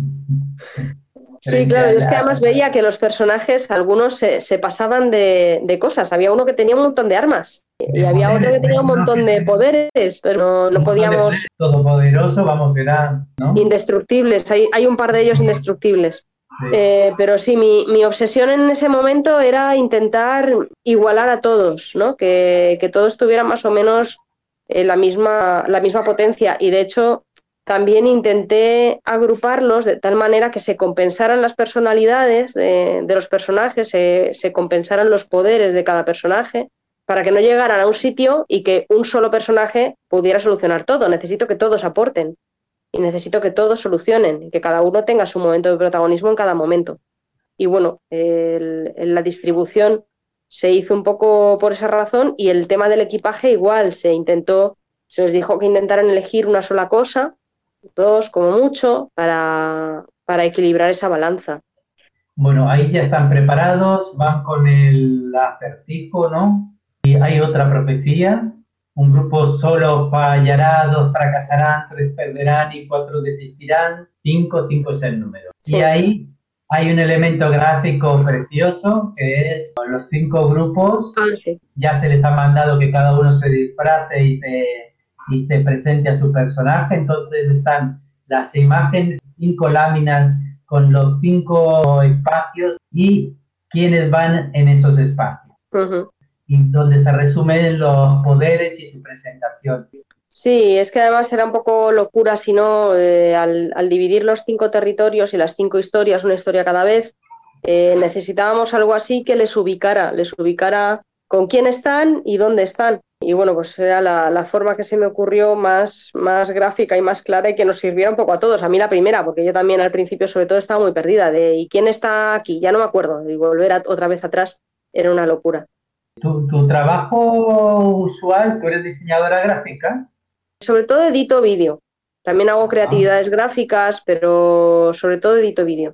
Sí, claro, yo es que además veía que los personajes, algunos se, se pasaban de, de cosas. Había uno que tenía un montón de armas y había otro que tenía un montón de poderes, pero no, no podíamos... Todopoderoso, vamos, era, ¿no? Indestructibles, hay, hay un par de ellos indestructibles. Sí. Eh, pero sí, mi, mi obsesión en ese momento era intentar igualar a todos, ¿no? Que, que todos tuvieran más o menos eh, la, misma, la misma potencia, y de hecho también intenté agruparlos de tal manera que se compensaran las personalidades de, de los personajes, se, se compensaran los poderes de cada personaje, para que no llegaran a un sitio y que un solo personaje pudiera solucionar todo. Necesito que todos aporten y necesito que todos solucionen, que cada uno tenga su momento de protagonismo en cada momento. Y bueno, el, el, la distribución se hizo un poco por esa razón, y el tema del equipaje igual, se intentó, se les dijo que intentaran elegir una sola cosa, dos como mucho, para, para equilibrar esa balanza. Bueno, ahí ya están preparados, van con el acertijo, ¿no? Y hay otra profecía: un grupo solo fallará, dos fracasarán, tres perderán y cuatro desistirán, cinco, cinco es el número. Sí. Y ahí hay un elemento gráfico precioso, que es los cinco grupos. Ah, sí. Ya se les ha mandado que cada uno se disfrace y se, y se presente a su personaje. Entonces están las imágenes, cinco láminas con los cinco espacios y quiénes van en esos espacios. Uh-huh. Y donde se resumen los poderes y su presentación. Sí, es que además era un poco locura, si no, eh, al, al dividir los cinco territorios y las cinco historias, una historia cada vez, eh, necesitábamos algo así que les ubicara, les ubicara con quién están y dónde están. Y bueno, pues era la, la forma que se me ocurrió más, más gráfica y más clara, y que nos sirviera un poco a todos. A mí la primera, porque yo también al principio sobre todo estaba muy perdida de ¿y quién está aquí? Ya no me acuerdo, y volver a, otra vez atrás era una locura. ¿Tu, tu trabajo usual, tú eres diseñadora gráfica? Sobre todo edito vídeo. También hago creatividades ah. gráficas, pero sobre todo edito vídeo.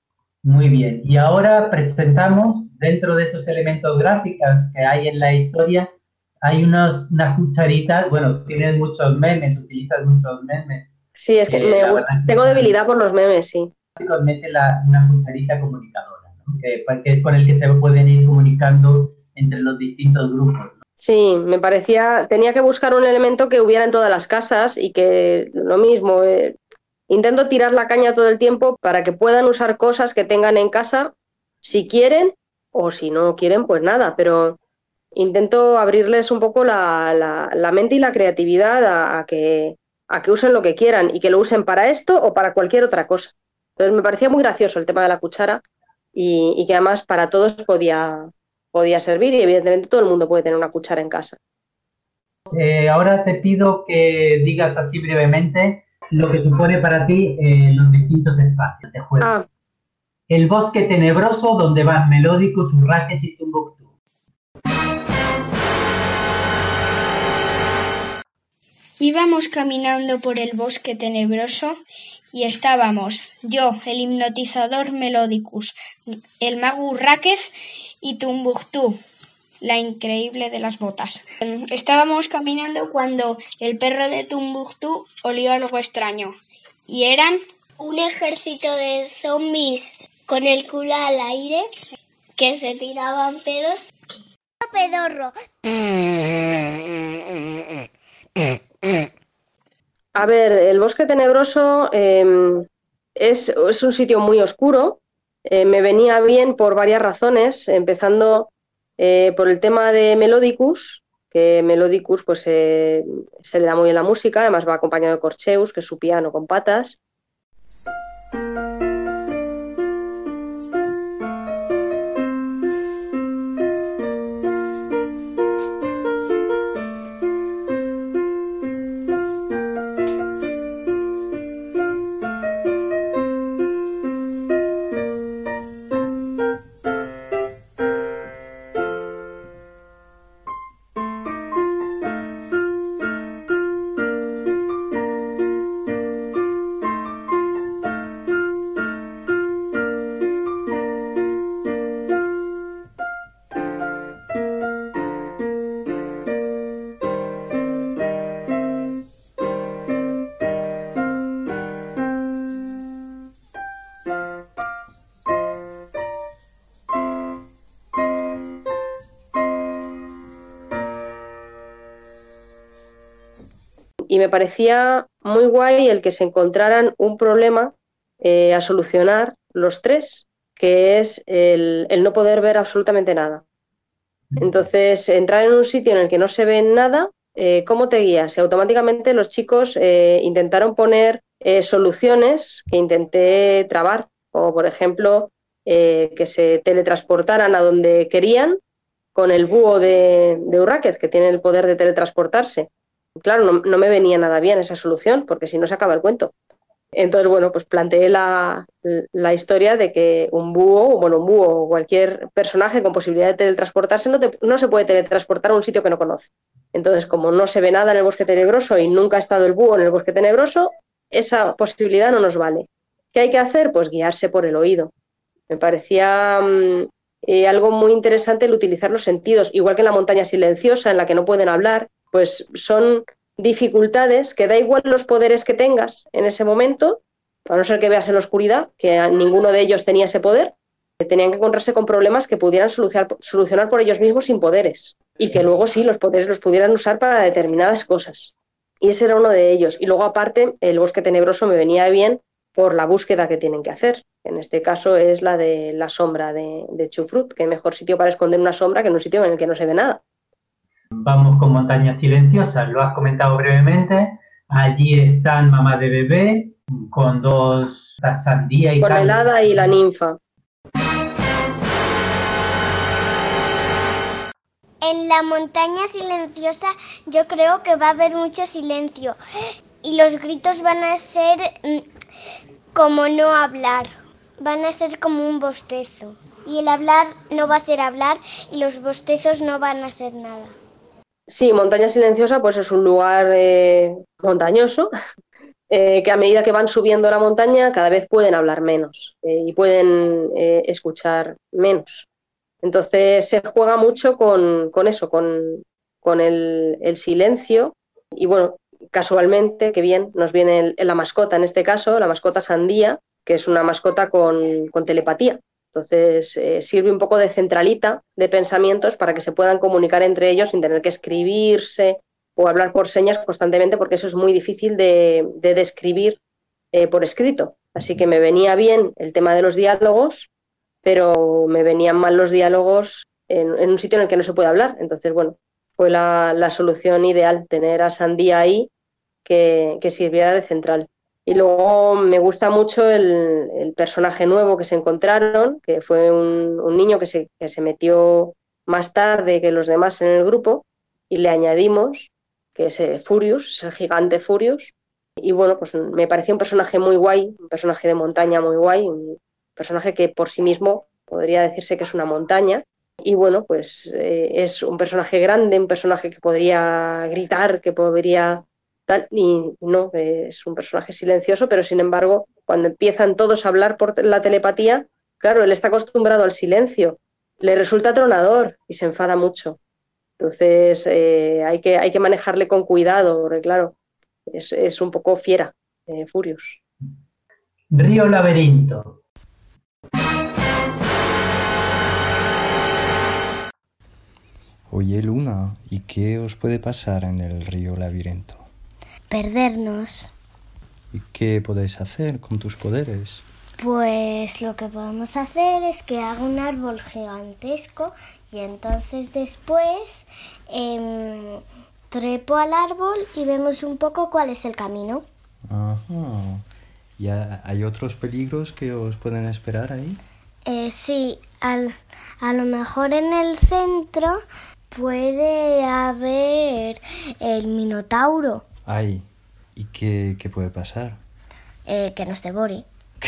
Muy bien. Y ahora presentamos, dentro de esos elementos gráficos que hay en la historia, hay unos, unas cucharitas. Bueno, tienes muchos memes, utilizas muchos memes. Sí, es que eh, me gusta, tengo que debilidad por los memes, sí. Mete la, una cucharita comunicadora, ¿no? que, que es con el que se pueden ir comunicando entre los distintos grupos, ¿no? Sí, me parecía, tenía que buscar un elemento que hubiera en todas las casas y que lo mismo, eh, intento tirar la caña todo el tiempo para que puedan usar cosas que tengan en casa si quieren, o si no quieren pues nada, pero intento abrirles un poco la, la, la mente y la creatividad a, a, que, a que usen lo que quieran y que lo usen para esto o para cualquier otra cosa. Entonces me parecía muy gracioso el tema de la cuchara y, y que además para todos podía... podía servir, y evidentemente todo el mundo puede tener una cuchara en casa. Eh, ahora te pido que digas así brevemente lo que supone para ti eh, los distintos espacios de juego. Ah. El bosque tenebroso, donde van Melódicos, Urraques y Tombuctú. Íbamos caminando por el bosque tenebroso y estábamos yo, el hipnotizador Melodicus, el mago Urráquez y Tombuctú, la increíble de las botas. Estábamos caminando cuando el perro de Tombuctú olió algo extraño, y eran un ejército de zombies con el culo al aire que se tiraban pedos. Pedorro. A ver, el bosque tenebroso eh, es, es un sitio muy oscuro. Eh, me venía bien por varias razones, empezando eh, por el tema de Melodicus, que Melodicus pues, eh, se le da muy bien la música, además va acompañado de Corcheus, que es su piano con patas. y me parecía muy guay el que se encontraran un problema eh, a solucionar los tres, que es el, el no poder ver absolutamente nada. Entonces, entrar en un sitio en el que no se ve nada, eh, ¿cómo te guías? Y automáticamente los chicos eh, intentaron poner eh, soluciones que intenté trabar, como por ejemplo eh, que se teletransportaran a donde querían con el búho de, de Urráquez, que tiene el poder de teletransportarse. Claro, no, no me venía nada bien esa solución, porque si no se acaba el cuento. Entonces, bueno, pues planteé la, la historia de que un búho, bueno, un búho o cualquier personaje con posibilidad de teletransportarse no, te, no se puede teletransportar a un sitio que no conoce. Entonces, como no se ve nada en el bosque tenebroso y nunca ha estado el búho en el bosque tenebroso, esa posibilidad no nos vale. ¿Qué hay que hacer? Pues guiarse por el oído. Me parecía mmm, eh, algo muy interesante el utilizar los sentidos, igual que en la montaña silenciosa, en la que no pueden hablar, pues son dificultades que da igual los poderes que tengas en ese momento, a no ser que veas en la oscuridad, que ninguno de ellos tenía ese poder, que tenían que encontrarse con problemas que pudieran solucionar, solucionar por ellos mismos sin poderes, y que luego sí, los poderes los pudieran usar para determinadas cosas. Y ese era uno de ellos. Y luego aparte, el bosque tenebroso me venía bien por la búsqueda que tienen que hacer. En este caso es la de la sombra de, de Chufrut, que mejor sitio para esconder una sombra que en un sitio en el que no se ve nada. Vamos con Montaña Silenciosa, lo has comentado brevemente. Allí están mamá de bebé con dos, la sandía y con el hada y la ninfa. En la montaña silenciosa yo creo que va a haber mucho silencio y los gritos van a ser como no hablar, van a ser como un bostezo. Y el hablar no va a ser hablar y los bostezos no van a ser nada. Sí, Montaña Silenciosa pues es un lugar eh, montañoso eh, que a medida que van subiendo la montaña cada vez pueden hablar menos eh, y pueden eh, escuchar menos. Entonces se juega mucho con, con eso, con, con el, el silencio y bueno, casualmente, que bien, nos viene el, la mascota en este caso, la mascota Sandía, que es una mascota con, con telepatía. Entonces eh, sirve un poco de centralita de pensamientos para que se puedan comunicar entre ellos sin tener que escribirse o hablar por señas constantemente, porque eso es muy difícil de, de describir eh, por escrito. Así que me venía bien el tema de los diálogos, pero me venían mal los diálogos en, en un sitio en el que no se puede hablar. Entonces, bueno, fue la, la solución ideal, tener a Sandía ahí que, que sirviera de central. Y luego me gusta mucho el, el personaje nuevo que se encontraron, que fue un, un niño que se, que se metió más tarde que los demás en el grupo, y le añadimos, que es Furious, es el gigante Furious. Y bueno, pues me pareció un personaje muy guay, un personaje de montaña muy guay, un personaje que por sí mismo podría decirse que es una montaña. Y bueno, pues eh, es un personaje grande, un personaje que podría gritar, que podría... Tal, y no, es un personaje silencioso, pero sin embargo, cuando empiezan todos a hablar por la telepatía, claro, él está acostumbrado al silencio, le resulta tronador y se enfada mucho. Entonces eh, hay, que, hay que manejarle con cuidado, porque claro, es, es un poco fiera, eh, Furious. Río Laberinto. Oye, Luna, ¿y qué os puede pasar en el río Laberinto? Perdernos. ¿Y qué podéis hacer con tus poderes? Pues lo que podemos hacer es que haga un árbol gigantesco y entonces después eh, trepo al árbol y vemos un poco cuál es el camino. Ajá. ¿Y hay otros peligros que os pueden esperar ahí? Eh, sí, al, a lo mejor en el centro puede haber el Minotauro. Ay, ¿y qué, qué puede pasar? Eh, que nos devore.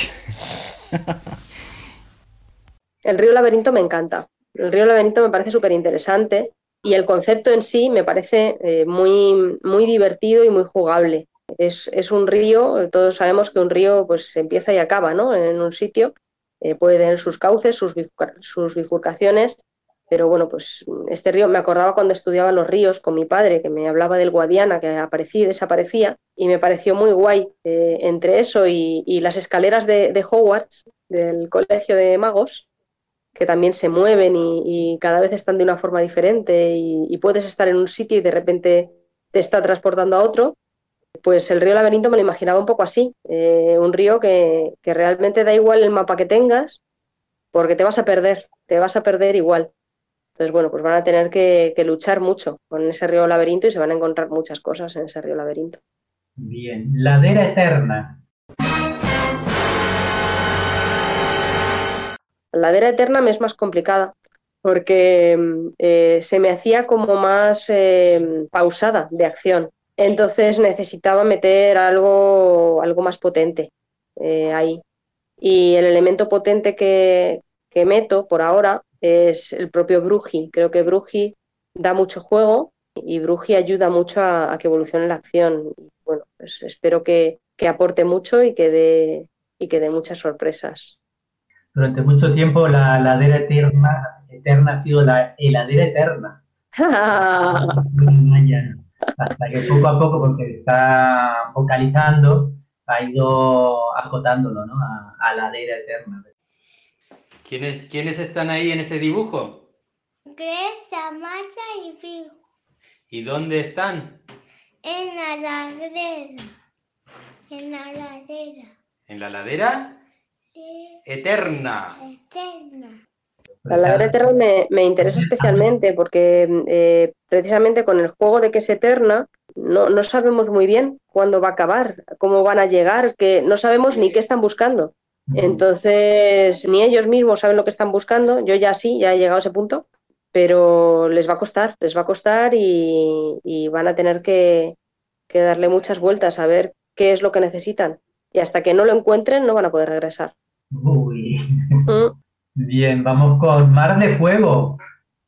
El río Laberinto me encanta. El río Laberinto me parece súper interesante y el concepto en sí me parece eh, muy, muy divertido y muy jugable. Es, es un río, todos sabemos que un río pues empieza y acaba, ¿no? En un sitio, eh, puede tener sus cauces, sus, bifurca- sus bifurcaciones, pero bueno, pues este río, me acordaba cuando estudiaba los ríos con mi padre, que me hablaba del Guadiana, que aparecía y desaparecía, y me pareció muy guay. Eh, entre eso y, y las escaleras de, de Hogwarts, del Colegio de Magos, que también se mueven y, y cada vez están de una forma diferente y, y puedes estar en un sitio y de repente te está transportando a otro, Pues el río Laberinto me lo imaginaba un poco así, eh, un río que, que realmente da igual el mapa que tengas, porque te vas a perder, te vas a perder igual. Entonces, bueno, pues van a tener que, que luchar mucho con ese río Laberinto y se van a encontrar muchas cosas en ese río Laberinto. Bien, Ladera Eterna. La ladera eterna me es más complicada porque eh, se me hacía como más eh, pausada de acción. Entonces necesitaba meter algo, algo más potente eh, ahí. Y el elemento potente que, que meto por ahora es el propio Bruji. Creo que Bruji da mucho juego y Bruji ayuda mucho a, a que evolucione la acción. Y bueno, pues espero que, que aporte mucho y que dé, y que dé muchas sorpresas. Durante mucho tiempo la ladera eterna, eterna ha sido la heladera eterna. Hasta que poco a poco, porque está vocalizando, ha ido acotándolo, ¿no? A, a ladera eterna. ¿Quiénes, ¿Quiénes están ahí en ese dibujo? Grecia, Macha y Fijo. ¿Y dónde están? En la ladera. En la ladera. ¿En la ladera? Sí. Eterna. Eterna. La ladera eterna me, me interesa especialmente porque eh, precisamente con el juego de que es eterna no, no sabemos muy bien cuándo va a acabar, cómo van a llegar, que no sabemos ni qué están buscando. Entonces, ni ellos mismos saben lo que están buscando. Yo ya sí, ya he llegado a ese punto, pero les va a costar, les va a costar y, y van a tener que, que darle muchas vueltas a ver qué es lo que necesitan. Y hasta que no lo encuentren no van a poder regresar. Uy. Mm. Bien, vamos con Mar de Fuego.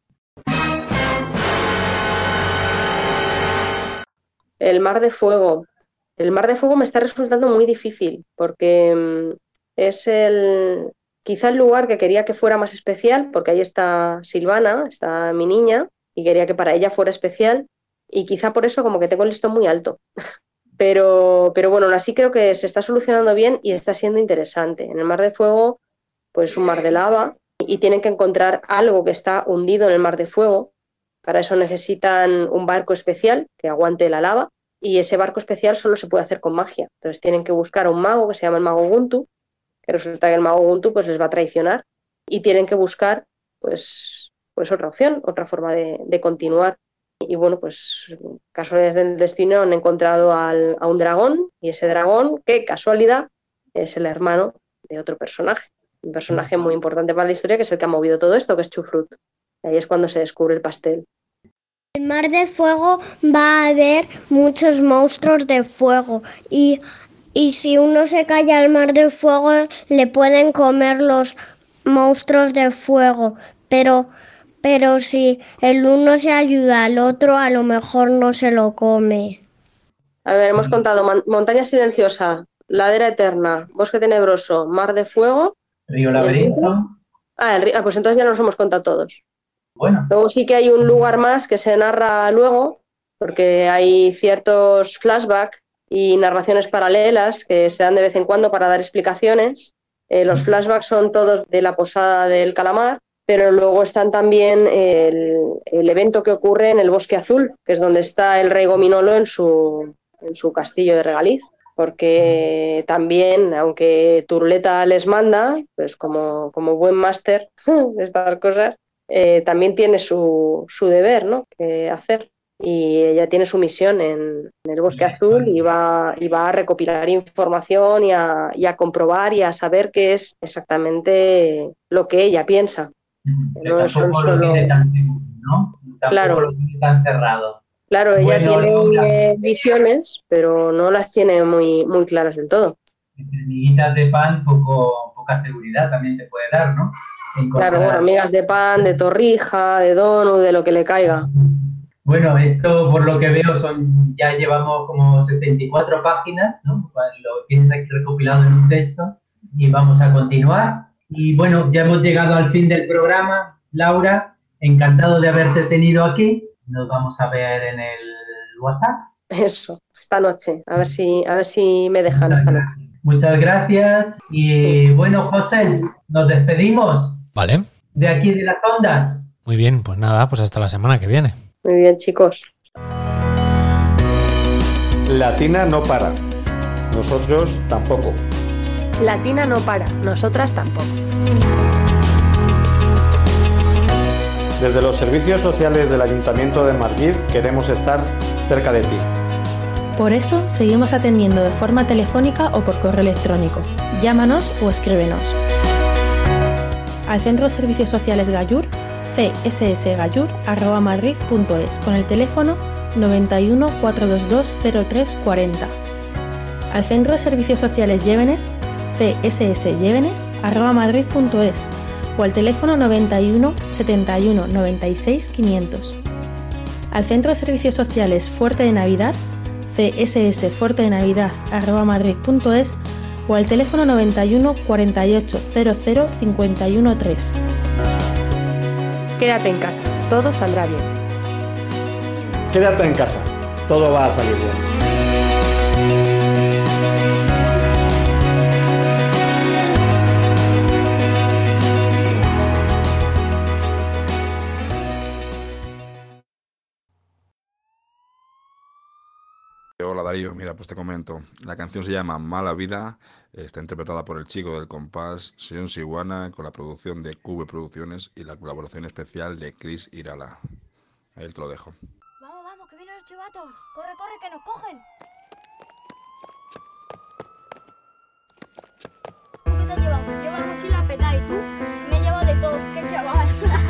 El Mar de Fuego. El Mar de Fuego me está resultando muy difícil porque es el quizá el lugar que quería que fuera más especial, porque ahí está Silvana, está mi niña, y quería que para ella fuera especial, y quizá por eso como que tengo el listón muy alto. Pero, pero bueno, aún así creo que se está solucionando bien y está siendo interesante. En el Mar de Fuego, pues un mar de lava, y tienen que encontrar algo que está hundido en el Mar de Fuego. Para eso necesitan un barco especial que aguante la lava, y ese barco especial solo se puede hacer con magia. Entonces tienen que buscar a un mago que se llama el Mago Guntu, que resulta que el Mago Guntu pues, les va a traicionar, y tienen que buscar pues, pues otra opción, otra forma de, de continuar. Y bueno, pues casualidades del destino han encontrado al, a un dragón, y ese dragón, qué casualidad, es el hermano de otro personaje, un personaje muy importante para la historia, que es el que ha movido todo esto, que es Chufrut. Y ahí es cuando se descubre el pastel. En el Mar de Fuego va a haber muchos monstruos de fuego y, y si uno se cae al Mar de Fuego le pueden comer los monstruos de fuego, pero... Pero si el uno se ayuda al otro, a lo mejor no se lo come. A ver, hemos contado Montaña Silenciosa, Ladera Eterna, Bosque Tenebroso, Mar de Fuego... Río Laberinto. Ah, el río, ah, pues entonces ya nos hemos contado todos. Bueno. Luego sí que hay un lugar más que se narra luego, porque hay ciertos flashbacks y narraciones paralelas que se dan de vez en cuando para dar explicaciones. Eh, los flashbacks son todos de la Posada del Calamar, pero luego están también el, el evento que ocurre en el Bosque Azul, que es donde está el rey Gominolo en su, en su castillo de Regaliz, porque también, aunque Turleta les manda, pues como, como buen máster de estas cosas, eh, también tiene su, su deber, ¿no?, que hacer. Y ella tiene su misión en, en el Bosque Azul y va, y va a recopilar información y a, y a comprobar y a saber qué es exactamente lo que ella piensa. Pero no son solo... lo tiene tan seguro, ¿no? Tampoco claro. Lo tiene tan cerrado. Claro, ella bueno, tiene visiones, pero no las tiene muy, muy claras del todo. Entre miguitas de pan, poco, poca seguridad también te puede dar, ¿no? Encontrar... Claro, bueno, migas de pan, de torrija, de donut, de lo que le caiga. Bueno, esto por lo que veo son ya llevamos como sesenta y cuatro páginas, ¿no? Lo tienes aquí recopilado en un texto y vamos a continuar. Y bueno, ya hemos llegado al fin del programa. Laura, encantado de haberte tenido aquí. Nos vamos a ver en el WhatsApp. Eso, esta noche. A ver si, a ver si me dejan esta noche. Muchas gracias. Y sí. Bueno, José, nos despedimos. Vale. De aquí de las ondas. Muy bien, pues nada, pues hasta la semana que viene. Muy bien, chicos. Latina no para. Nosotros tampoco. Latina no para. Nosotras tampoco. Desde los servicios sociales del Ayuntamiento de Madrid queremos estar cerca de ti. Por eso seguimos atendiendo de forma telefónica o por correo electrónico. Llámanos o escríbenos. Al Centro de Servicios Sociales Gallur, c s s gallur arroba madrid punto es, con el teléfono noventa y uno, cuatrocientos veintidós, cero tres cuarenta. Al Centro de Servicios Sociales Llévenes, c s s llévenes arroba madrid punto es, o al teléfono noventa y uno, setenta y uno, noventa y seis, quinientos. Al Centro de Servicios Sociales Fuerte de Navidad, c s s fuerte de navidad arroba madrid punto es, o al teléfono noventa y uno, cuarenta y ocho, cero cero, cincuenta y uno, tres. Quédate en casa, todo saldrá bien. Quédate en casa, todo va a salir bien. Hola Darío, mira, pues te comento. La canción se llama Mala Vida, está interpretada por el chico del compás, Sion Siguana, con la producción de Cube Producciones y la colaboración especial de Chris Irala. Ahí te lo dejo. Vamos, vamos, que vienen los chivatos. Corre, corre, que nos cogen. ¿Tú qué te has llevado? Llevo la mochila petada y tú me llevo de todo. ¡Qué chaval!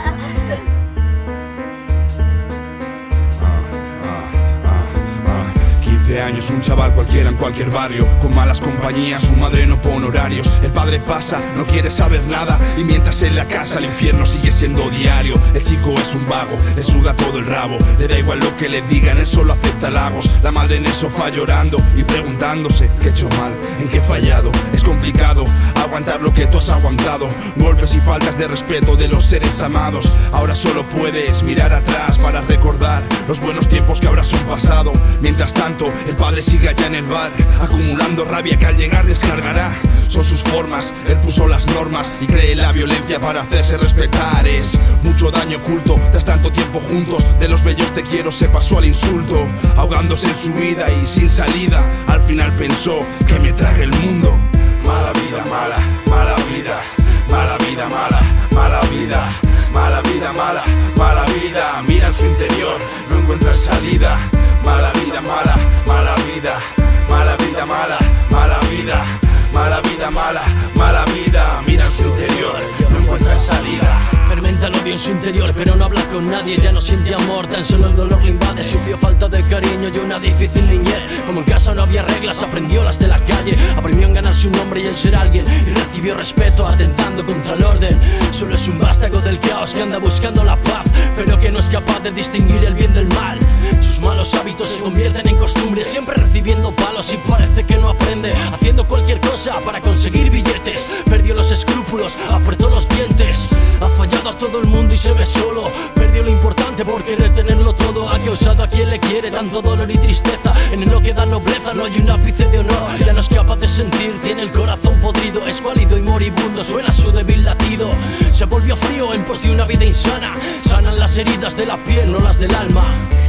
quince años, un chaval cualquiera en cualquier barrio, con malas compañías, su madre no pone horarios, el padre pasa, no quiere saber nada, y mientras en la casa el infierno sigue siendo diario. El chico es un vago, le suda todo el rabo, le da igual lo que le digan, él solo acepta halagos. La madre en el sofá llorando y preguntándose ¿qué he hecho mal? ¿En qué he fallado? Es complicado aguantar lo que tú has aguantado, golpes y faltas de respeto de los seres amados. Ahora solo puedes mirar atrás para recordar los buenos tiempos que ahora son pasado. Mientras tanto el padre sigue allá en el bar, acumulando rabia que al llegar descargará. Son sus formas, él puso las normas y cree en la violencia para hacerse respetar. Es mucho daño oculto tras tanto tiempo juntos, de los bellos te quiero se pasó al insulto, ahogándose en su vida y sin salida. Al final pensó que me trague el mundo. Mala vida, mala, mala vida, mala vida, mala, mala vida, mala vida, mala, mala vida. Mira en su interior, no encuentra salida. Mala vida, mala, mala vida, mala vida, mala, mala vida, mala vida, mala, mala vida. Mira en su interior, no encuentra salida. Fermenta el odio en su interior, pero no habla con nadie, ya no siente amor, tan solo el dolor le invade. Sufrió falta de cariño y una difícil niñez. Como en casa no había reglas, aprendió las de la calle. Aprendió en ganarse un nombre y en ser alguien, y recibió respeto atentando contra el orden. Solo es un vástago del caos que anda buscando la paz, pero que no es capaz de distinguir el bien del mal. Sus malos hábitos se convierten en costumbre, siempre recibiendo palos y parece que no aprende. Haciendo cualquier cosa para conseguir billetes, perdió los escrúpulos, apretó los dientes. Ha fallado a todo el mundo y se ve solo, perdió lo importante por querer tenerlo todo. Ha causado a quien le quiere tanto dolor y tristeza, en él no queda nobleza, no hay un ápice de honor. Ya no es capaz de sentir, tiene el corazón podrido, escuálido y moribundo, suena su débil latido. Se volvió frío en pos de una vida insana, sanan las heridas de la piel, no las del alma.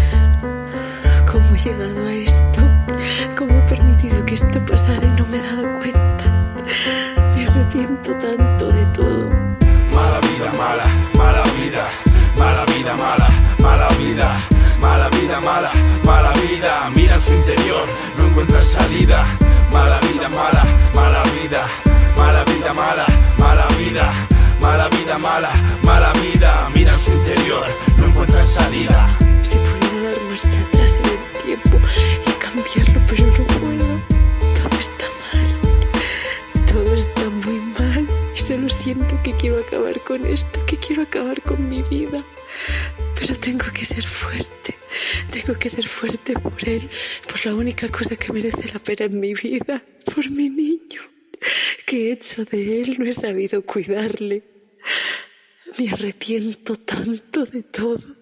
¿Cómo he llegado a esto? ¿Cómo he permitido que esto pasara y no me he dado cuenta? Me arrepiento tanto de todo. Mala vida, mala, mala vida, mala vida, mala, mala vida, mala vida, mala, mala vida. Mira en su interior, no encuentra salida. Mala vida, mala, mala vida, mala vida, mala, mala vida, mala vida, mala, mala vida. Mira en su interior, no encuentra salida. Si pudiera dar marcha atrás en el tiempo y cambiarlo, pero no puedo. Todo está mal, todo está muy mal. Y solo siento que quiero acabar con esto, que quiero acabar con mi vida. Pero tengo que ser fuerte, tengo que ser fuerte por él, por la única cosa que merece la pena en mi vida, por mi niño. ¿Qué he hecho de él? No he sabido cuidarle. Me arrepiento tanto de todo.